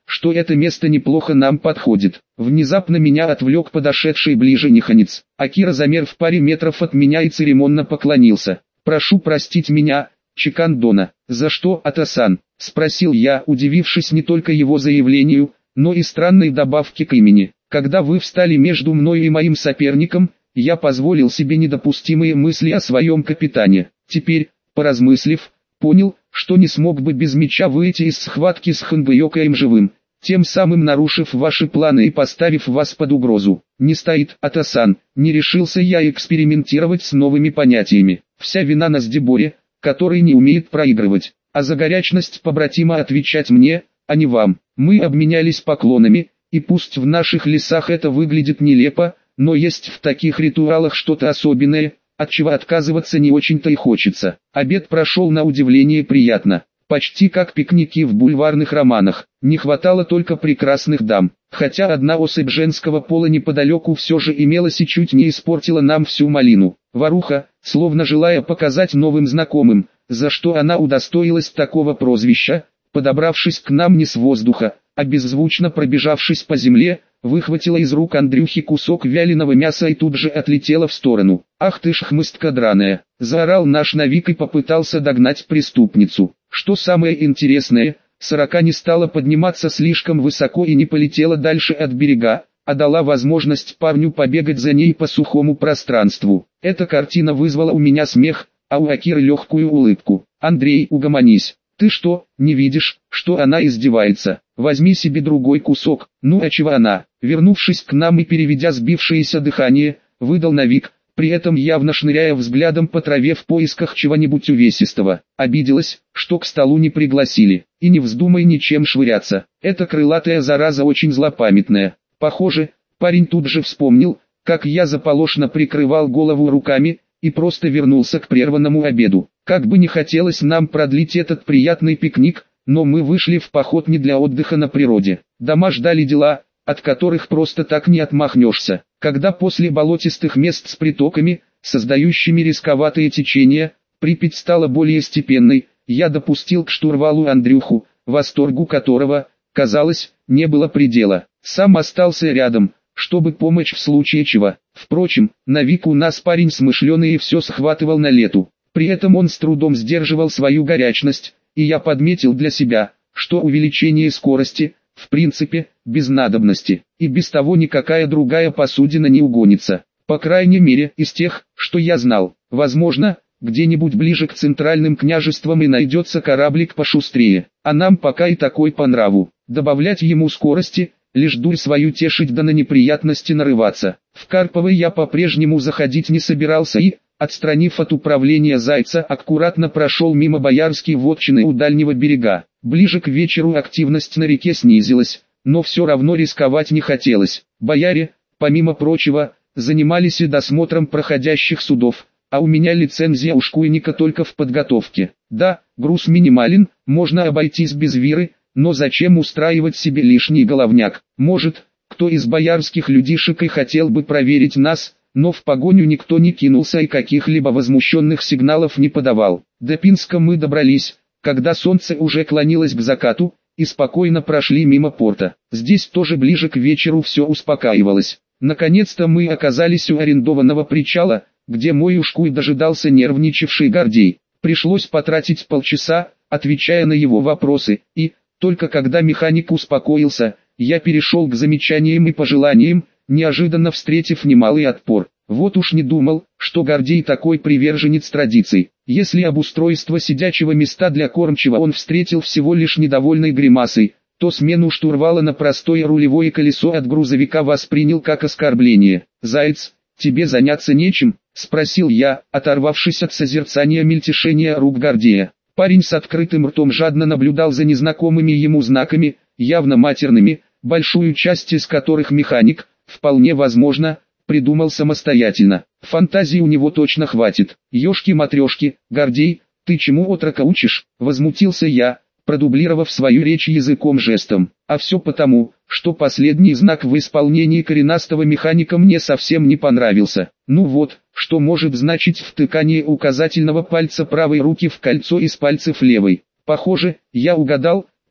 что это место неплохо нам подходит. Внезапно меня отвлек подошедший ближе Ниханец. Акира замер в паре метров от меня и церемонно поклонился. «Прошу простить меня, Чикан Дона». «За что, Атасан?» – спросил я, удивившись не только его заявлению, но и странной добавке к имени. «Когда вы встали между мной и моим соперником, я позволил себе недопустимые мысли о своем капитане. Теперь, поразмыслив, понял, что не смог бы без меча выйти из схватки с Ханбэёкаем живым, тем самым нарушив ваши планы и поставив вас под угрозу. Не стоит, Атасан, не решился я экспериментировать с новыми понятиями. Вся вина на Сдеборе, который не умеет проигрывать, а за горячность побратима отвечать мне, а не вам». Мы обменялись поклонами, и пусть в наших лесах это выглядит нелепо, но есть в таких ритуалах что-то особенное, от чего отказываться не очень-то и хочется. Обед прошел на удивление приятно, почти как пикники в бульварных романах. Не хватало только прекрасных дам, хотя одна особь женского пола неподалеку все же имелась и чуть не испортила нам всю малину. Воруха, словно желая показать новым знакомым, за что она удостоилась такого прозвища, подобравшись к нам не с воздуха, а беззвучно пробежавшись по земле, выхватила из рук Андрюхи кусок вяленого мяса и тут же отлетела в сторону. «Ах ты ж хмыстка драная!» – заорал наш Навик и попытался догнать преступницу. Что самое интересное, сорока не стала подниматься слишком высоко и не полетела дальше от берега, а дала возможность парню побегать за ней по сухому пространству. Эта картина вызвала у меня смех, а у Акиры легкую улыбку. «Андрей, угомонись. Ты что, не видишь, что она издевается? Возьми себе другой кусок». «Ну а чего она?» Вернувшись к нам и переведя сбившееся дыхание, выдал Навик, при этом явно шныряя взглядом по траве в поисках чего-нибудь увесистого. Обиделась, что к столу не пригласили. «И не вздумай ничем швыряться. Эта крылатая зараза очень злопамятная». Похоже, парень тут же вспомнил, как я заполошно прикрывал голову руками, и просто вернулся к прерванному обеду. Как бы не хотелось нам продлить этот приятный пикник, но мы вышли в поход не для отдыха на природе. Дома ждали дела, от которых просто так не отмахнешься. Когда после болотистых мест с притоками, создающими рисковатые течения, Припять стала более степенной, я допустил к штурвалу Андрюху, восторгу которого, казалось, не было предела. Сам остался рядом, чтобы помочь в случае чего. Впрочем, Навик у нас парень смышленый и все схватывал на лету. При этом он с трудом сдерживал свою горячность, и я подметил для себя, что увеличение скорости, в принципе, без надобности, и без того никакая другая посудина не угонится. По крайней мере, из тех, что я знал. Возможно, где-нибудь ближе к центральным княжествам и найдется кораблик пошустрее, а нам пока и такой по нраву. Добавлять ему скорости, лишь дурь свою тешить да на неприятности нарываться. В Карпово я по-прежнему заходить не собирался и, отстранив от управления Зайца, аккуратно прошел мимо боярской вотчины у дальнего берега. Ближе к вечеру активность на реке снизилась, но все равно рисковать не хотелось. Бояре, помимо прочего, занимались и досмотром проходящих судов, а у меня лицензия у шкуйника только в подготовке. Да, груз минимален, можно обойтись без виры, но зачем устраивать себе лишний головняк? Может, кто из боярских людишек и хотел бы проверить нас, но в погоню никто не кинулся и каких-либо возмущенных сигналов не подавал. До Пинска мы добрались, когда солнце уже клонилось к закату, и спокойно прошли мимо порта. Здесь тоже ближе к вечеру все успокаивалось. Наконец-то мы оказались у арендованного причала, где мой ушкуй дожидался нервничавший Гордей. Пришлось потратить полчаса, отвечая на его вопросы, и, только когда механик успокоился, я перешел к замечаниям и пожеланиям, неожиданно встретив немалый отпор. Вот уж не думал, что Гордей такой приверженец традиций. Если обустройство сидячего места для кормчего он встретил всего лишь недовольной гримасой, то смену штурвала на простое рулевое колесо от грузовика воспринял как оскорбление. «Заяц, тебе заняться нечем?» — спросил я, оторвавшись от созерцания мельтешения рук Гордея. Парень с открытым ртом жадно наблюдал за незнакомыми ему знаками, явно матерными, большую часть из которых механик, вполне возможно, придумал самостоятельно. Фантазии у него точно хватит. «Ешки-матрешки, Гордей, ты чему отрока учишь?» — возмутился я, продублировав свою речь языком-жестом. А все потому, что последний знак в исполнении коренастого механика мне совсем не понравился. Ну вот, что может значить втыкание указательного пальца правой руки в кольцо из пальцев левой. Похоже, я угадал,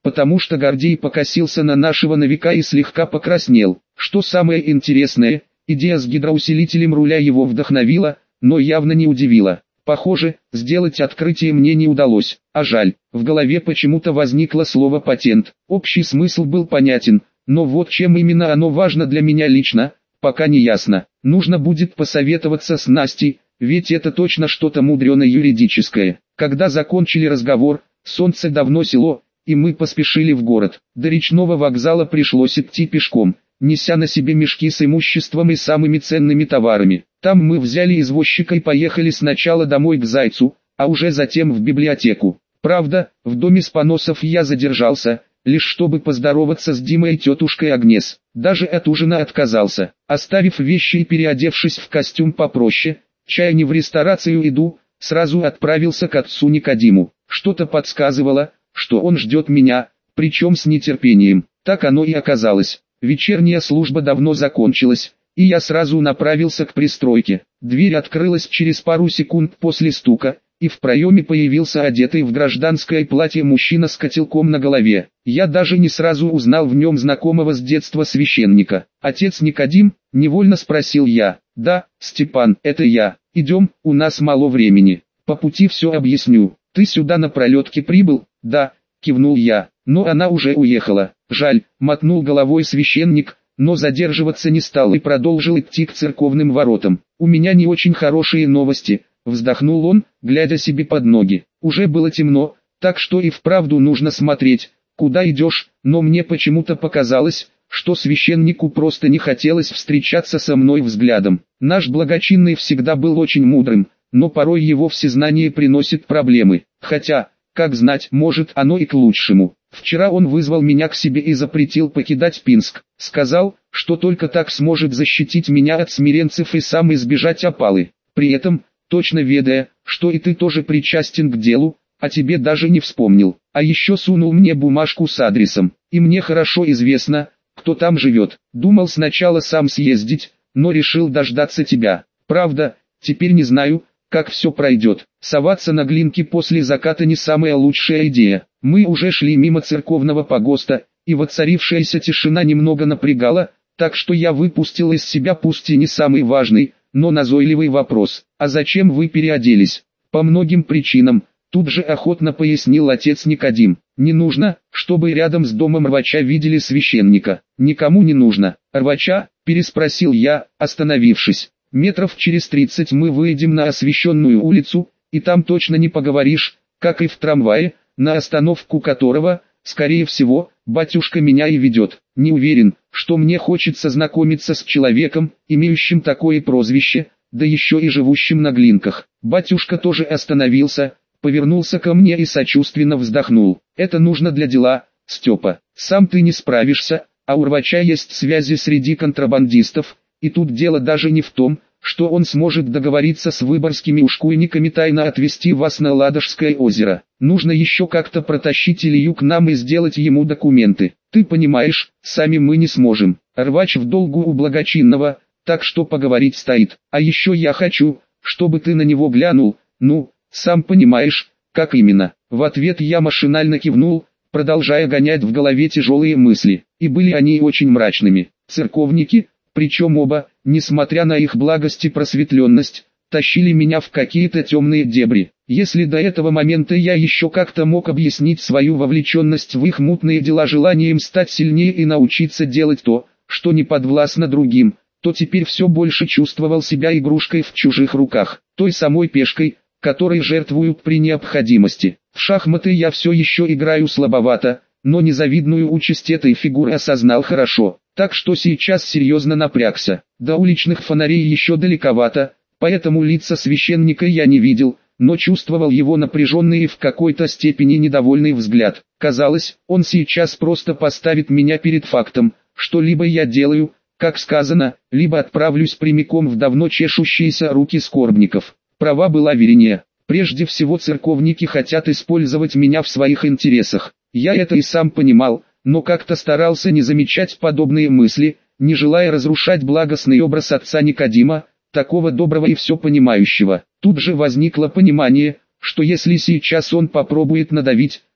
потому что Гордей покосился на нашего новика и слегка покраснел. Что самое интересное, идея с гидроусилителем руля его вдохновила, но явно не удивила. Похоже, сделать открытие мне не удалось, а жаль, в голове почему-то возникло слово «патент». Общий смысл был понятен, но вот чем именно оно важно для меня лично, пока не ясно. Нужно будет посоветоваться с Настей, ведь это точно что-то мудреное юридическое. Когда закончили разговор, солнце давно село, и мы поспешили в город. До речного вокзала пришлось идти пешком, неся на себе мешки с имуществом и самыми ценными товарами. Там мы взяли извозчика и поехали сначала домой к Зайцу, а уже затем в библиотеку. Правда, в доме Спаносов я задержался, лишь чтобы поздороваться с Димой и тетушкой Агнес. Даже от ужина отказался, оставив вещи и переодевшись в костюм попроще, чая не в ресторацию иду, сразу отправился к отцу Никодиму. Что-то подсказывало, что он ждет меня, причем с нетерпением. Так оно и оказалось. Вечерняя служба давно закончилась, и я сразу направился к пристройке. Дверь открылась через пару секунд после стука, и в проеме появился одетый в гражданское платье мужчина с котелком на голове. Я даже не сразу узнал в нем знакомого с детства священника. «Отец Никодим?» – невольно спросил я. «Да, Степан, это я. Идем, у нас мало времени. По пути все объясню. Ты сюда на пролетке прибыл?» «Да», – кивнул я. «Но она уже уехала». «Жаль», – мотнул головой священник, но задерживаться не стал и продолжил идти к церковным воротам. «У меня не очень хорошие новости», – вздохнул он, глядя себе под ноги. Уже было темно, так что и вправду нужно смотреть, куда идешь, но мне почему-то показалось, что священнику просто не хотелось встречаться со мной взглядом. Наш благочинный всегда был очень мудрым, но порой его всезнание приносит проблемы. Хотя, как знать, может оно и к лучшему. Вчера он вызвал меня к себе и запретил покидать Пинск. Сказал, что только так сможет защитить меня от смиренцев и сам избежать опалы. При этом, точно ведая, что и ты тоже причастен к делу, а тебе даже не вспомнил. А еще сунул мне бумажку с адресом. И мне хорошо известно, кто там живет. Думал сначала сам съездить, но решил дождаться тебя. Правда, теперь не знаю, как все пройдет. Соваться на Глинки после заката не самая лучшая идея. Мы уже шли мимо церковного погоста, и воцарившаяся тишина немного напрягала, так что я выпустил из себя пусть и не самый важный, но назойливый вопрос. «А зачем вы переоделись?» «По многим причинам», тут же охотно пояснил отец Никодим. «Не нужно, чтобы рядом с домом рвача видели священника». «Никому не нужно». «Рвача?» – переспросил я, остановившись. «Метров через тридцать мы выйдем на освещенную улицу, и там точно не поговоришь, как и в трамвае, на остановку которого, скорее всего, батюшка меня и ведет. Не уверен, что мне хочется знакомиться с человеком, имеющим такое прозвище, да еще и живущим на Глинках». Батюшка тоже остановился, повернулся ко мне и сочувственно вздохнул. «Это нужно для дела, Степа. Сам ты не справишься, а у рвача есть связи среди контрабандистов, и тут дело даже не в том, что он сможет договориться с выборгскими ушкуйниками тайно отвезти вас на Ладожское озеро. Нужно еще как-то протащить Илью к нам и сделать ему документы. Ты понимаешь, сами мы не сможем. Рвач в долгу у благочинного, так что поговорить стоит. А еще я хочу, чтобы ты на него глянул, ну, сам понимаешь, как именно». В ответ я машинально кивнул, продолжая гонять в голове тяжелые мысли. И были они очень мрачными. Церковники, причем оба, несмотря на их благость и просветленность, тащили меня в какие-то темные дебри. Если до этого момента я еще как-то мог объяснить свою вовлеченность в их мутные дела желанием стать сильнее и научиться делать то, что не подвластно другим, то теперь все больше чувствовал себя игрушкой в чужих руках, той самой пешкой, которой жертвуют при необходимости. В шахматы я все еще играю слабовато, но незавидную участь этой фигуры осознал хорошо. Так что сейчас серьезно напрягся. До уличных фонарей еще далековато, поэтому лица священника я не видел, но чувствовал его напряженный и в какой-то степени недовольный взгляд. Казалось, он сейчас просто поставит меня перед фактом, что либо я делаю, как сказано, либо отправлюсь прямиком в давно чешущиеся руки скорбников. Права была Верения. Прежде всего церковники хотят использовать меня в своих интересах. Я это и сам понимал, но как-то старался не замечать подобные мысли, не желая разрушать благостный образ отца Никодима, такого доброго и все понимающего. Тут же возникло понимание, что если сейчас он попробует надавить,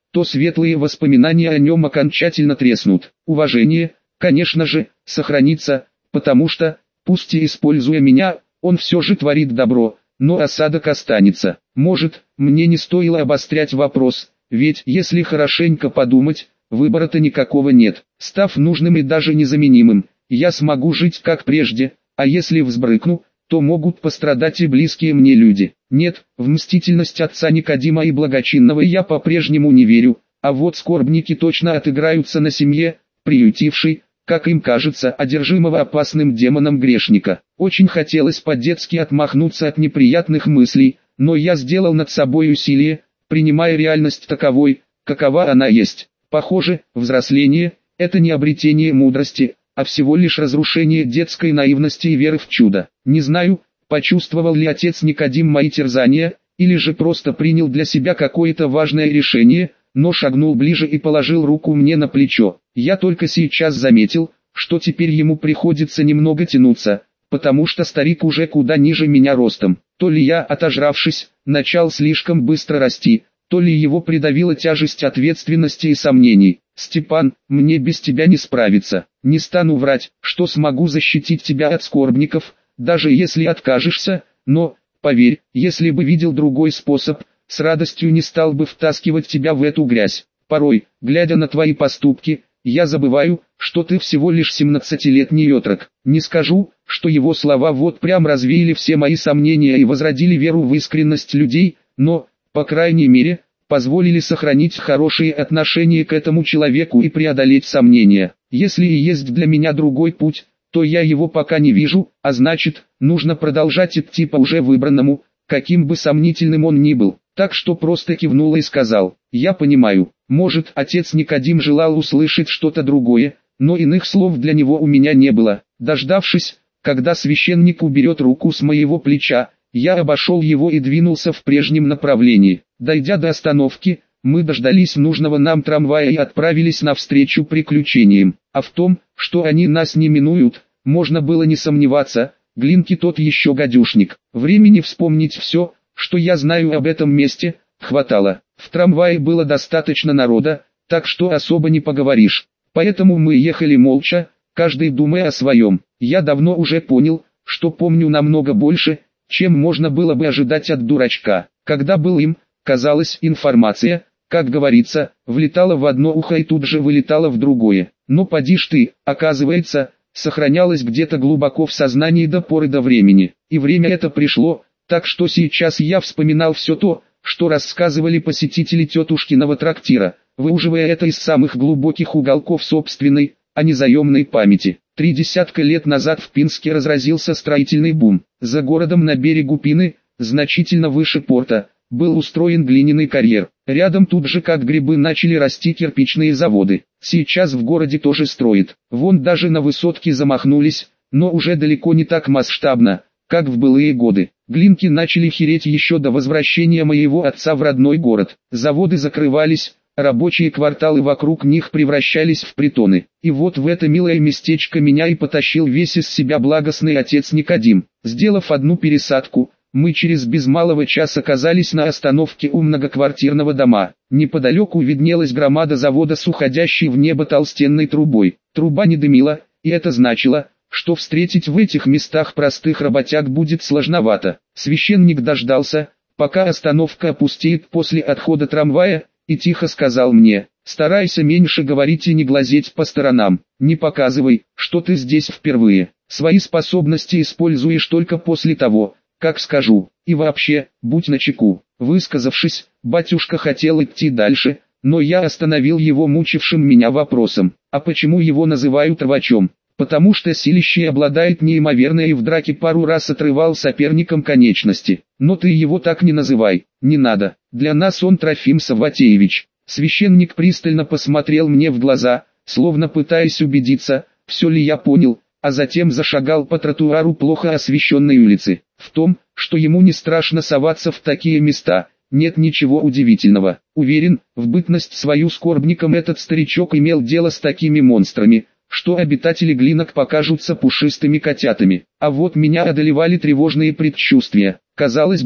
то светлые воспоминания о нем окончательно треснут. Уважение, конечно же, сохранится, потому что, пусть и используя меня, он все же творит добро, но осадок останется. Может, мне не стоило обострять вопрос, ведь, если хорошенько подумать, выбора-то никакого нет. Став нужным и даже незаменимым, я смогу жить как прежде, а если взбрыкну, то могут пострадать и близкие мне люди. Нет, в мстительность отца Никодима и благочинного я по-прежнему не верю, а вот скорбники точно отыграются на семье, приютившей, как им кажется, одержимого опасным демоном грешника. Очень хотелось по-детски отмахнуться от неприятных мыслей, но я сделал над собой усилие, принимая реальность таковой, какова она есть. Похоже, взросление – это не обретение мудрости, а всего лишь разрушение детской наивности и веры в чудо. Не знаю, почувствовал ли отец Никодим мои терзания, или же просто принял для себя какое-то важное решение, но шагнул ближе и положил руку мне на плечо. Я только сейчас заметил, что теперь ему приходится немного тянуться, потому что старик уже куда ниже меня ростом. То ли я, отожравшись, начал слишком быстро расти, то ли его придавила тяжесть ответственности и сомнений. «Степан, мне без тебя не справиться. Не стану врать, что смогу защитить тебя от скорбников, даже если откажешься, но, поверь, если бы видел другой способ, с радостью не стал бы втаскивать тебя в эту грязь. Порой, глядя на твои поступки, я забываю, что ты всего лишь семнадцатилетний отрок». Не скажу, что его слова вот прям развеяли все мои сомнения и возродили веру в искренность людей, но, по крайней мере, позволили сохранить хорошие отношения к этому человеку и преодолеть сомнения. Если и есть для меня другой путь, то я его пока не вижу, а значит, нужно продолжать идти по уже выбранному, каким бы сомнительным он ни был. Так что просто кивнул и сказал: «Я понимаю». Может, отец Никодим желал услышать что-то другое, но иных слов для него у меня не было. Дождавшись, когда священник уберет руку с моего плеча, я обошел его и двинулся в прежнем направлении. Дойдя до остановки, мы дождались нужного нам трамвая и отправились навстречу приключениям. А в том, что они нас не минуют, можно было не сомневаться. Глинки тот еще гадюшник. Времени вспомнить все, что я знаю об этом месте, хватало. В трамвае было достаточно народа, так что особо не поговоришь. Поэтому мы ехали молча, каждый думая о своем. Я давно уже понял, что помню намного больше, чем можно было бы ожидать от дурачка. Когда был им, казалось, информация, как говорится, влетала в одно ухо и тут же вылетала в другое. Но поди ж ты, оказывается, сохранялась где-то глубоко в сознании до поры до времени. И время это пришло, так что сейчас я вспоминал все то, что рассказывали посетители тетушкиного трактира, выуживая это из самых глубоких уголков собственной, а не заемной памяти. Три десятка лет назад в Пинске разразился строительный бум. За городом на берегу Пины, значительно выше порта, был устроен глиняный карьер. Рядом тут же как грибы начали расти кирпичные заводы. Сейчас в городе тоже строят. Вон даже на высотке замахнулись, но уже далеко не так масштабно, как в былые годы. Глинки начали хереть еще до возвращения моего отца в родной город. Заводы закрывались, рабочие кварталы вокруг них превращались в притоны. И вот в это милое местечко меня и потащил весь из себя благостный отец Никодим. Сделав одну пересадку, мы через без малого час оказались на остановке у многоквартирного дома. Неподалеку виднелась громада завода с уходящей в небо толстенной трубой. Труба не дымила, и это значило, что встретить в этих местах простых работяг будет сложновато. Священник дождался, пока остановка опустеет после отхода трамвая, и тихо сказал мне: «Старайся меньше говорить и не глазеть по сторонам, не показывай, что ты здесь впервые. Свои способности используешь только после того, как скажу, и вообще, будь начеку». Высказавшись, батюшка хотел идти дальше, но я остановил его мучившим меня вопросом: «А почему его называют рвачом?» «Потому что силищий обладает неимоверно и в драке пару раз отрывал соперникам конечности. Но ты его так не называй, не надо, для нас он Трофим Савватеевич». Священник пристально посмотрел мне в глаза, словно пытаясь убедиться, все ли я понял, а затем зашагал по тротуару плохо освещенной улицы. В том, что ему не страшно соваться в такие места, нет ничего удивительного. Уверен, в бытность свою скорбником этот старичок имел дело с такими монстрами, что обитатели Глинок покажутся пушистыми котятами. А вот меня одолевали тревожные предчувствия. Казалось бы,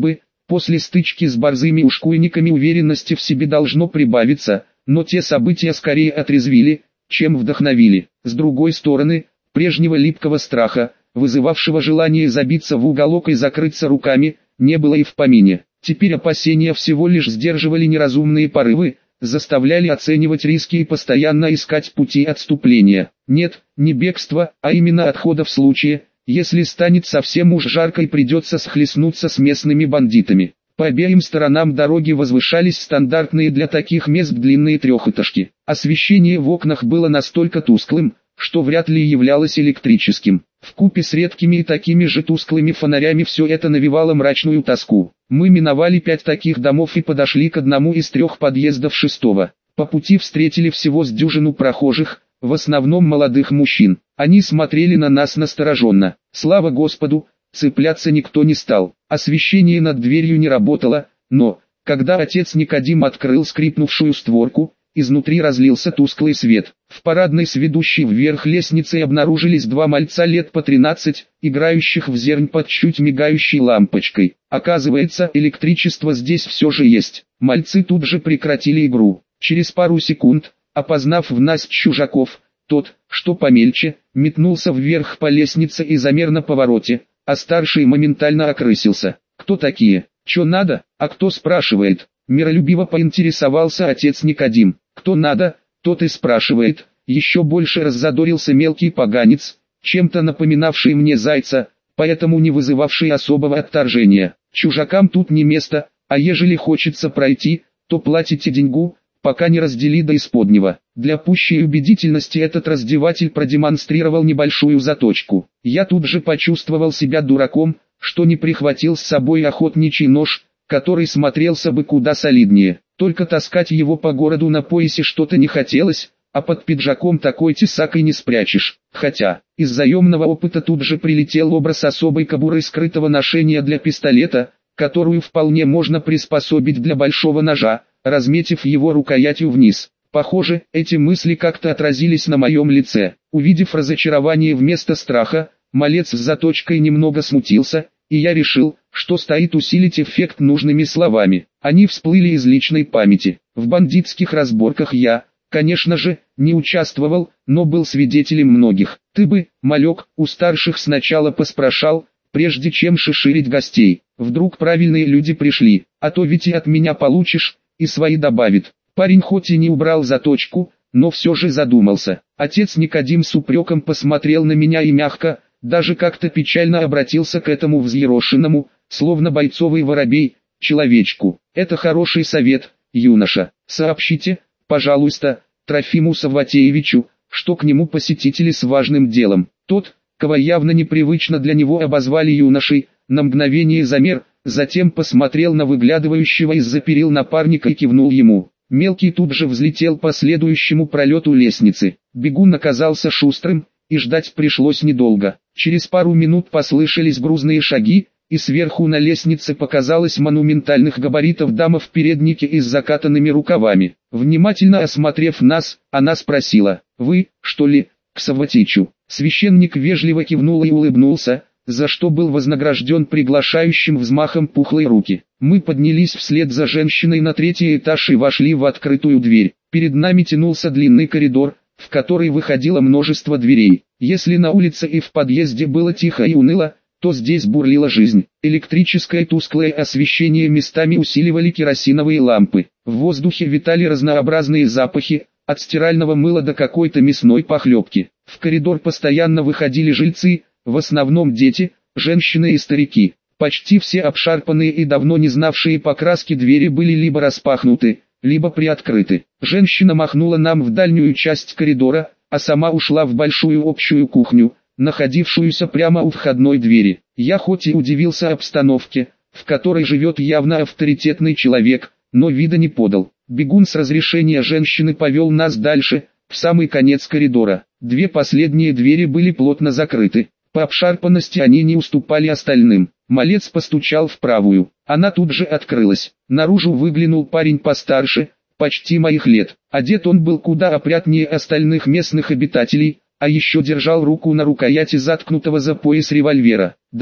После стычки с борзыми ушкуйниками уверенности в себе должно прибавиться, но те события скорее отрезвили, чем вдохновили. С другой стороны, прежнего липкого страха, вызывавшего желание забиться в уголок и закрыться руками, не было и в помине. Теперь опасения всего лишь сдерживали неразумные порывы, заставляли оценивать риски и постоянно искать пути отступления. Нет, не бегство, а именно отхода в случае, если станет совсем уж жарко и придется схлестнуться с местными бандитами. По обеим сторонам дороги возвышались стандартные для таких мест длинные трехэтажки. Освещение в окнах было настолько тусклым, что вряд ли являлось электрическим. Вкупе с редкими и такими же тусклыми фонарями все это навевало мрачную тоску. Мы миновали пять таких домов и подошли к одному из трех подъездов шестого. По пути встретили всего с дюжину прохожих, в основном молодых мужчин. Они смотрели на нас настороженно. Слава Господу, цепляться никто не стал. Освещение над дверью не работало, но, когда отец Никодим открыл скрипнувшую створку, изнутри разлился тусклый свет. В парадной с ведущей вверх лестницей обнаружились два мальца лет по тринадцать, играющих в зернь под чуть мигающей лампочкой. Оказывается, электричество здесь все же есть. Мальцы тут же прекратили игру. Через пару секунд, опознав в нас чужаков, тот, что помельче, метнулся вверх по лестнице и замер на повороте, а старший моментально окрысился. «Кто такие? Чё надо? А кто спрашивает?» Миролюбиво поинтересовался отец Никодим. «Кто надо, тот и спрашивает». Еще больше раззадорился мелкий поганец, чем-то напоминавший мне зайца, поэтому не вызывавший особого отторжения. «Чужакам тут не место, а ежели хочется пройти, то платите деньгу, пока не раздели до исподнего». Для пущей убедительности этот раздеватель продемонстрировал небольшую заточку. Я тут же почувствовал себя дураком, что не прихватил с собой охотничий нож, который смотрелся бы куда солиднее. Только таскать его по городу на поясе что-то не хотелось, а под пиджаком такой тесак и не спрячешь. Хотя, из заемного опыта тут же прилетел образ особой кобуры скрытого ношения для пистолета, которую вполне можно приспособить для большого ножа, разметив его рукоятью вниз. Похоже, эти мысли как-то отразились на моем лице. Увидев разочарование вместо страха, малец с заточкой немного смутился, и я решил, что стоит усилить эффект нужными словами. Они всплыли из личной памяти. В бандитских разборках я, конечно же, не участвовал, но был свидетелем многих. Ты бы, малек, у старших сначала поспрашал, прежде чем шиширить гостей. Вдруг правильные люди пришли, а то ведь и от меня получишь, и свои добавит. Парень хоть и не убрал заточку, но все же задумался. Отец Никодим с упреком посмотрел на меня и мягко, даже как-то печально обратился к этому взъерошенному, словно бойцовый воробей, человечку. «Это хороший совет, юноша. Сообщите, пожалуйста, Трофиму Савватеевичу, что к нему посетители с важным делом». Тот, кого явно непривычно для него обозвали юношей, на мгновение замер, затем посмотрел на выглядывающего из-за перил напарника и кивнул ему. Мелкий тут же взлетел по следующему пролету лестницы. Бегун оказался шустрым, и ждать пришлось недолго. Через пару минут послышались грузные шаги, и сверху на лестнице показалась монументальных габаритов дама в переднике и с закатанными рукавами. Внимательно осмотрев нас, она спросила: «Вы, что ли, к Савватичу?» Священник вежливо кивнул и улыбнулся, за что был вознагражден приглашающим взмахом пухлой руки. Мы поднялись вслед за женщиной на третий этаж и вошли в открытую дверь. Перед нами тянулся длинный коридор, в который выходило множество дверей. Если на улице и в подъезде было тихо и уныло, то здесь бурлила жизнь. Электрическое тусклое освещение местами усиливали керосиновые лампы. В воздухе витали разнообразные запахи, от стирального мыла до какой-то мясной похлебки. В коридор постоянно выходили жильцы, в основном дети, женщины и старики. Почти все обшарпанные и давно не знавшие покраски двери были либо распахнуты, либо приоткрыты. Женщина махнула нам в дальнюю часть коридора, а сама ушла в большую общую кухню, находившуюся прямо у входной двери. Я хоть и удивился обстановке, в которой живет явно авторитетный человек, но вида не подал. Бегун с разрешения женщины повел нас дальше, в самый конец коридора. Две последние двери были плотно закрыты. По обшарпанности они не уступали остальным. Малец постучал в правую. Она тут же открылась. Наружу выглянул парень постарше, почти моих лет. Одет он был куда опрятнее остальных местных обитателей, а еще держал руку на рукояти заткнутого за пояс револьвера. Да уж,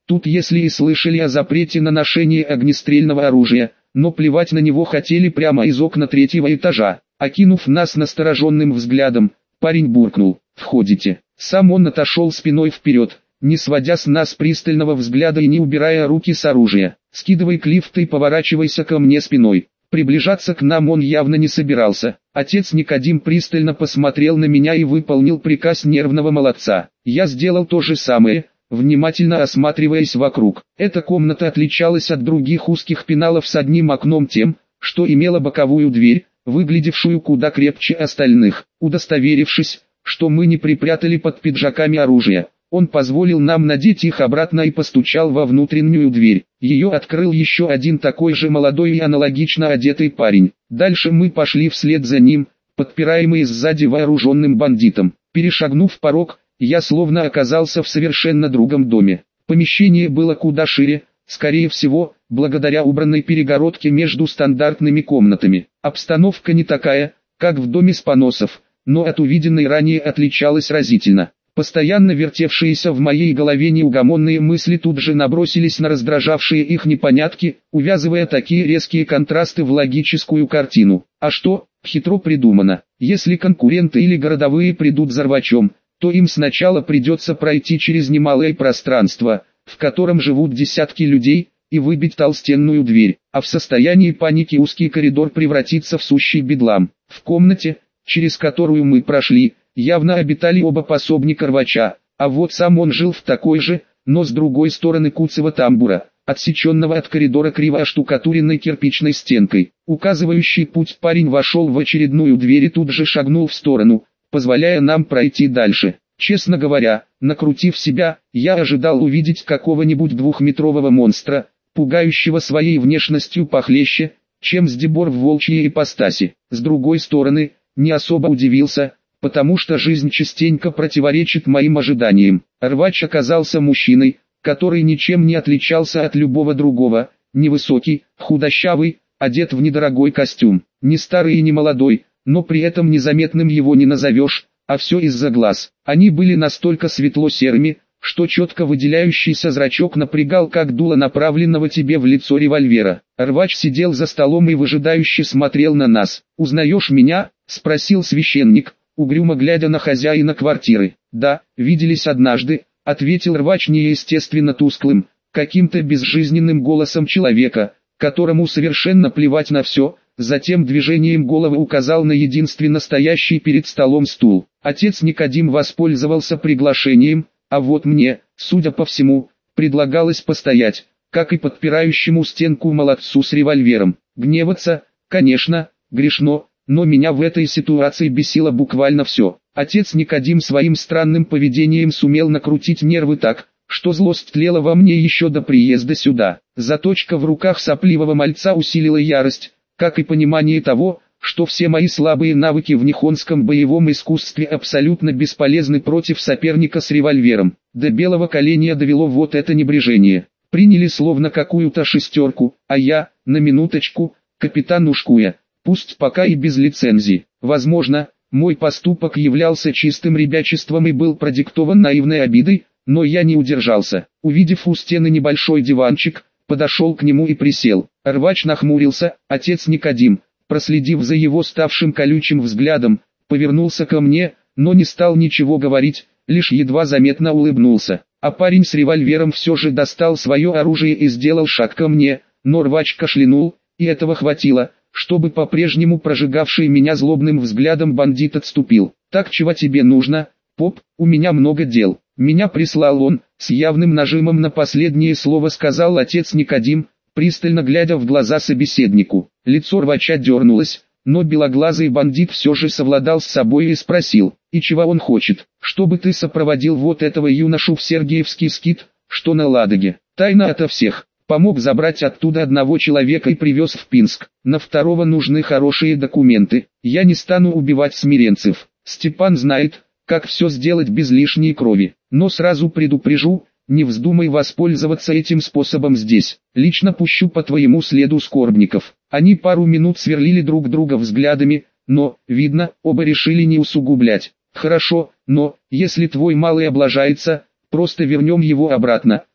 Тут если и слышали о запрете на ношение огнестрельного оружия, но плевать на него хотели прямо из окна третьего этажа. Окинув нас настороженным взглядом, парень буркнул: «Входите». Сам он отошел спиной вперед, не сводя с нас пристального взгляда и не убирая руки с оружия. «Скидывай к лифту и поворачивайся ко мне спиной». Приближаться к нам он явно не собирался. Отец Никодим пристально посмотрел на меня и выполнил приказ нервного молодца. Я сделал то же самое, внимательно осматриваясь вокруг. Эта комната отличалась от других узких пеналов с одним окном тем, что имела боковую дверь, выглядевшую куда крепче остальных. Удостоверившись, что мы не припрятали под пиджаками оружие, он позволил нам надеть их обратно и постучал во внутреннюю дверь. Ее открыл еще один такой же молодой и аналогично одетый парень. Дальше мы пошли вслед за ним, подпираемые сзади вооруженным бандитом. Перешагнув порог, я словно оказался в совершенно другом доме. Помещение было куда шире, скорее всего, благодаря убранной перегородке между стандартными комнатами. Обстановка не такая, как в доме Спаносов, но от увиденной ранее отличалась разительно. Постоянно вертевшиеся в моей голове неугомонные мысли тут же набросились на раздражавшие их непонятки, увязывая такие резкие контрасты в логическую картину. А что, хитро придумано, если конкуренты или городовые придут за рвачом, то им сначала придется пройти через немалое пространство, в котором живут десятки людей, и выбить толстенную дверь, а в состоянии паники узкий коридор превратится в сущий бедлам. В комнате, через которую мы прошли, явно обитали оба пособника рвача, а вот сам он жил в такой же, но с другой стороны куцого тамбура, отсеченного от коридора криво оштукатуренной кирпичной стенкой. Указывающий путь парень вошел в очередную дверь и тут же шагнул в сторону, позволяя нам пройти дальше. Честно говоря, накрутив себя, я ожидал увидеть какого-нибудь двухметрового монстра, пугающего своей внешностью похлеще, чем Сдебор в волчьей ипостаси. С другой стороны, не особо удивился, потому что жизнь частенько противоречит моим ожиданиям. Рвач оказался мужчиной, который ничем не отличался от любого другого, невысокий, худощавый, одет в недорогой костюм, не старый и не молодой, но при этом незаметным его не назовешь, а все из-за глаз. Они были настолько светло-серыми, что четко выделяющийся зрачок напрягал как дуло направленного тебе в лицо револьвера. Рвач сидел за столом и выжидающе смотрел на нас. «Узнаешь меня?» — спросил священник, угрюмо глядя на хозяина квартиры. «Да, виделись однажды», — ответил рвач неестественно тусклым, каким-то безжизненным голосом человека, которому совершенно плевать на все. Затем движением головы указал на единственно стоящий перед столом стул. Отец Никодим воспользовался приглашением, а вот мне, судя по всему, предлагалось постоять, как и подпирающему стенку молодцу с револьвером. Гневаться, конечно, грешно, но меня в этой ситуации бесило буквально все. Отец Никодим своим странным поведением сумел накрутить нервы так, что злость тлела во мне еще до приезда сюда. Заточка в руках сопливого мальца усилила ярость, как и понимание того, что все мои слабые навыки в нихонском боевом искусстве абсолютно бесполезны против соперника с револьвером. До белого коленя довело вот это небрежение. Приняли словно какую-то шестерку, а я, на минуточку, капитан Ушкуя, пусть пока и без лицензии. Возможно, мой поступок являлся чистым ребячеством и был продиктован наивной обидой, но я не удержался. Увидев у стены небольшой диванчик, подошел к нему и присел. Рвач нахмурился. Отец Никодим, проследив за его ставшим колючим взглядом, повернулся ко мне, но не стал ничего говорить, лишь едва заметно улыбнулся. А парень с револьвером все же достал свое оружие и сделал шаг ко мне, но рвач кашлянул, и этого хватило, чтобы по-прежнему прожигавший меня злобным взглядом бандит отступил. «Так чего тебе нужно, поп? У меня много дел». «Меня прислал он», с явным нажимом на последнее слово сказал отец Никодим, пристально глядя в глаза собеседнику. Лицо рвача дернулось, но белоглазый бандит все же совладал с собой и спросил: «И чего он хочет?» «Чтобы ты сопроводил вот этого юношу в Сергеевский скит, что на Ладоге. Тайно ото всех. Помог забрать оттуда одного человека и привез в Пинск. На второго нужны хорошие документы. Я не стану убивать смиренцев. Степан знает, как все сделать без лишней крови. Но сразу предупрежу, не вздумай воспользоваться этим способом здесь. Лично пущу по твоему следу скорбников». Они пару минут сверлили друг друга взглядами, но, видно, оба решили не усугублять. «Хорошо, но, если твой малый облажается, просто вернем его обратно»,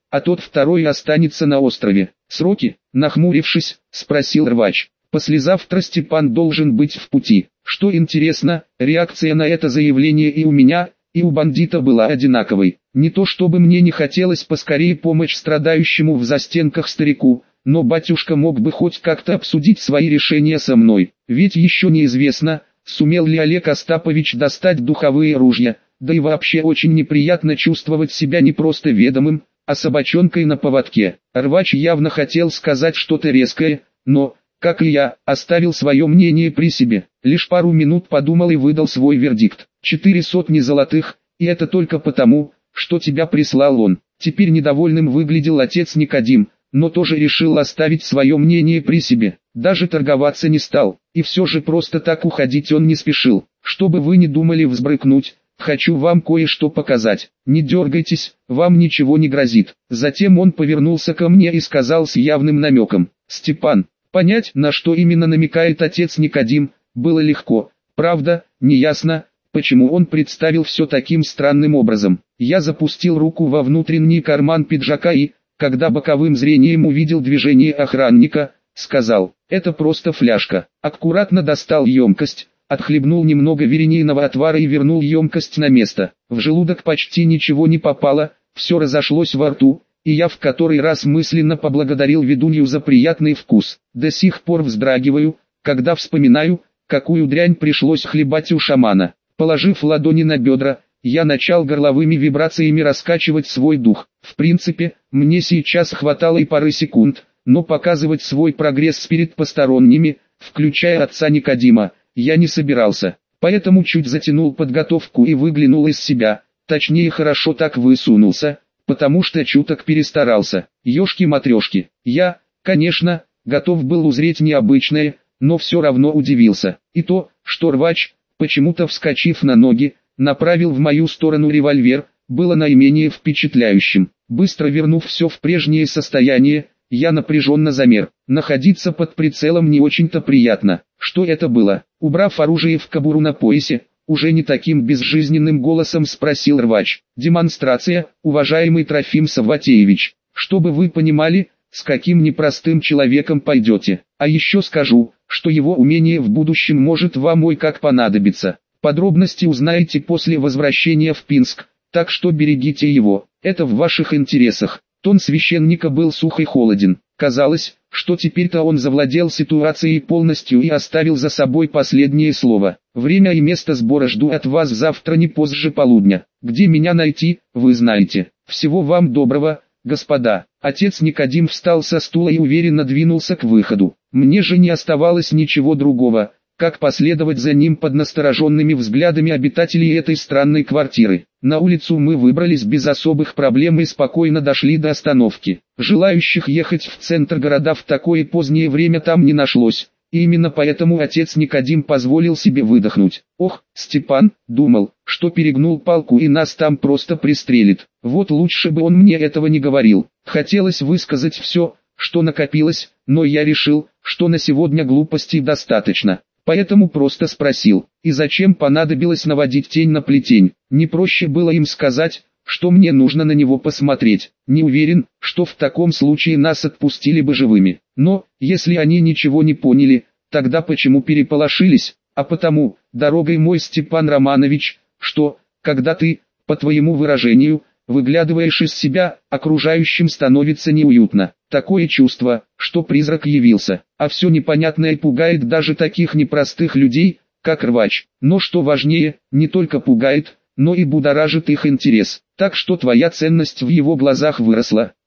а тот второй останется на острове. Сроки? Нахмурившись, спросил Рвач. Послезавтра Степан должен быть в пути. Что интересно, реакция на это заявление и у меня, и у бандита была одинаковой. Не то чтобы мне не хотелось поскорее помочь страдающему в застенках старику, но батюшка мог бы хоть как-то обсудить свои решения со мной. Ведь еще неизвестно, сумел ли Олег Остапович достать духовые ружья, да и вообще очень неприятно чувствовать себя не просто ведомым, а собачонкой на поводке. Рвач явно хотел сказать что-то резкое, но, как и я, оставил свое мнение при себе. Лишь пару минут подумал и выдал свой вердикт. Четыре сотни золотых, и это только потому, что тебя прислал он. Теперь недовольным выглядел отец Никодим, но тоже решил оставить свое мнение при себе. Даже торговаться не стал, и все же просто так уходить он не спешил. Чтобы вы не думали взбрыкнуть, хочу вам кое-что показать. Не дергайтесь, вам ничего не грозит. Затем он повернулся ко мне и сказал с явным намеком: «Степан». Понять, на что именно намекает отец Никодим, было легко. Правда, неясно, почему он представил все таким странным образом. Я запустил руку во внутренний карман пиджака и, когда боковым зрением увидел движение охранника, сказал: «Это просто фляжка». Аккуратно достал емкость, отхлебнул немного веренейного отвара и вернул емкость на место. В желудок почти ничего не попало, все разошлось во рту, и я в который раз мысленно поблагодарил ведунью за приятный вкус. До сих пор вздрагиваю, когда вспоминаю, какую дрянь пришлось хлебать у шамана. Положив ладони на бедра, я начал горловыми вибрациями раскачивать свой дух. В принципе, мне сейчас хватало и пары секунд, но показывать свой прогресс перед посторонними, включая отца Никодима, я не собирался. Поэтому чуть затянул подготовку и выглянул из себя, точнее хорошо так высунулся, потому что чуток перестарался. Ёшки-матрёшки. Я, конечно, готов был узреть необычное, но все равно удивился. И то, что Рвач, почему-то вскочив на ноги, направил в мою сторону револьвер, было наименее впечатляющим. Быстро вернув все в прежнее состояние, я напряженно замер. Находиться под прицелом не очень-то приятно. Что это было? Убрав оружие в кобуру на поясе, уже не таким безжизненным голосом спросил Рвач. Демонстрация, уважаемый Трофим Савватеевич. Чтобы вы понимали, с каким непростым человеком пойдете. А еще скажу, что его умение в будущем может вам ой как понадобиться. Подробности узнаете после возвращения в Пинск, так что берегите его, это в ваших интересах. Тон священника был сух и холоден. Казалось, что теперь-то он завладел ситуацией полностью и оставил за собой последнее слово. Время и место сбора жду от вас завтра не позже полудня. Где меня найти, вы знаете. Всего вам доброго, господа. Отец Никодим встал со стула и уверенно двинулся к выходу. Мне же не оставалось ничего другого, как последовать за ним под настороженными взглядами обитателей этой странной квартиры. На улицу мы выбрались без особых проблем и спокойно дошли до остановки. Желающих ехать в центр города в такое позднее время там не нашлось, и именно поэтому отец Никодим позволил себе выдохнуть. Ох, Степан, думал, что перегнул палку и нас там просто пристрелит. Вот лучше бы он мне этого не говорил. Хотелось высказать все, что накопилось, но я решил, что на сегодня глупостей достаточно. Поэтому просто спросил, и зачем понадобилось наводить тень на плетень. Не проще было им сказать, что мне нужно на него посмотреть. Не уверен, что в таком случае нас отпустили бы живыми. Но, если они ничего не поняли, тогда почему переполошились? А потому, дорогой мой Степан Романович, что, когда ты, по твоему выражению, выглядываешь из себя, окружающим становится неуютно. Такое чувство, что призрак явился, а все непонятное пугает даже таких непростых людей, как Рвач. Но что важнее, не только пугает, но и будоражит их интерес. Так что твоя ценность в его глазах выросла.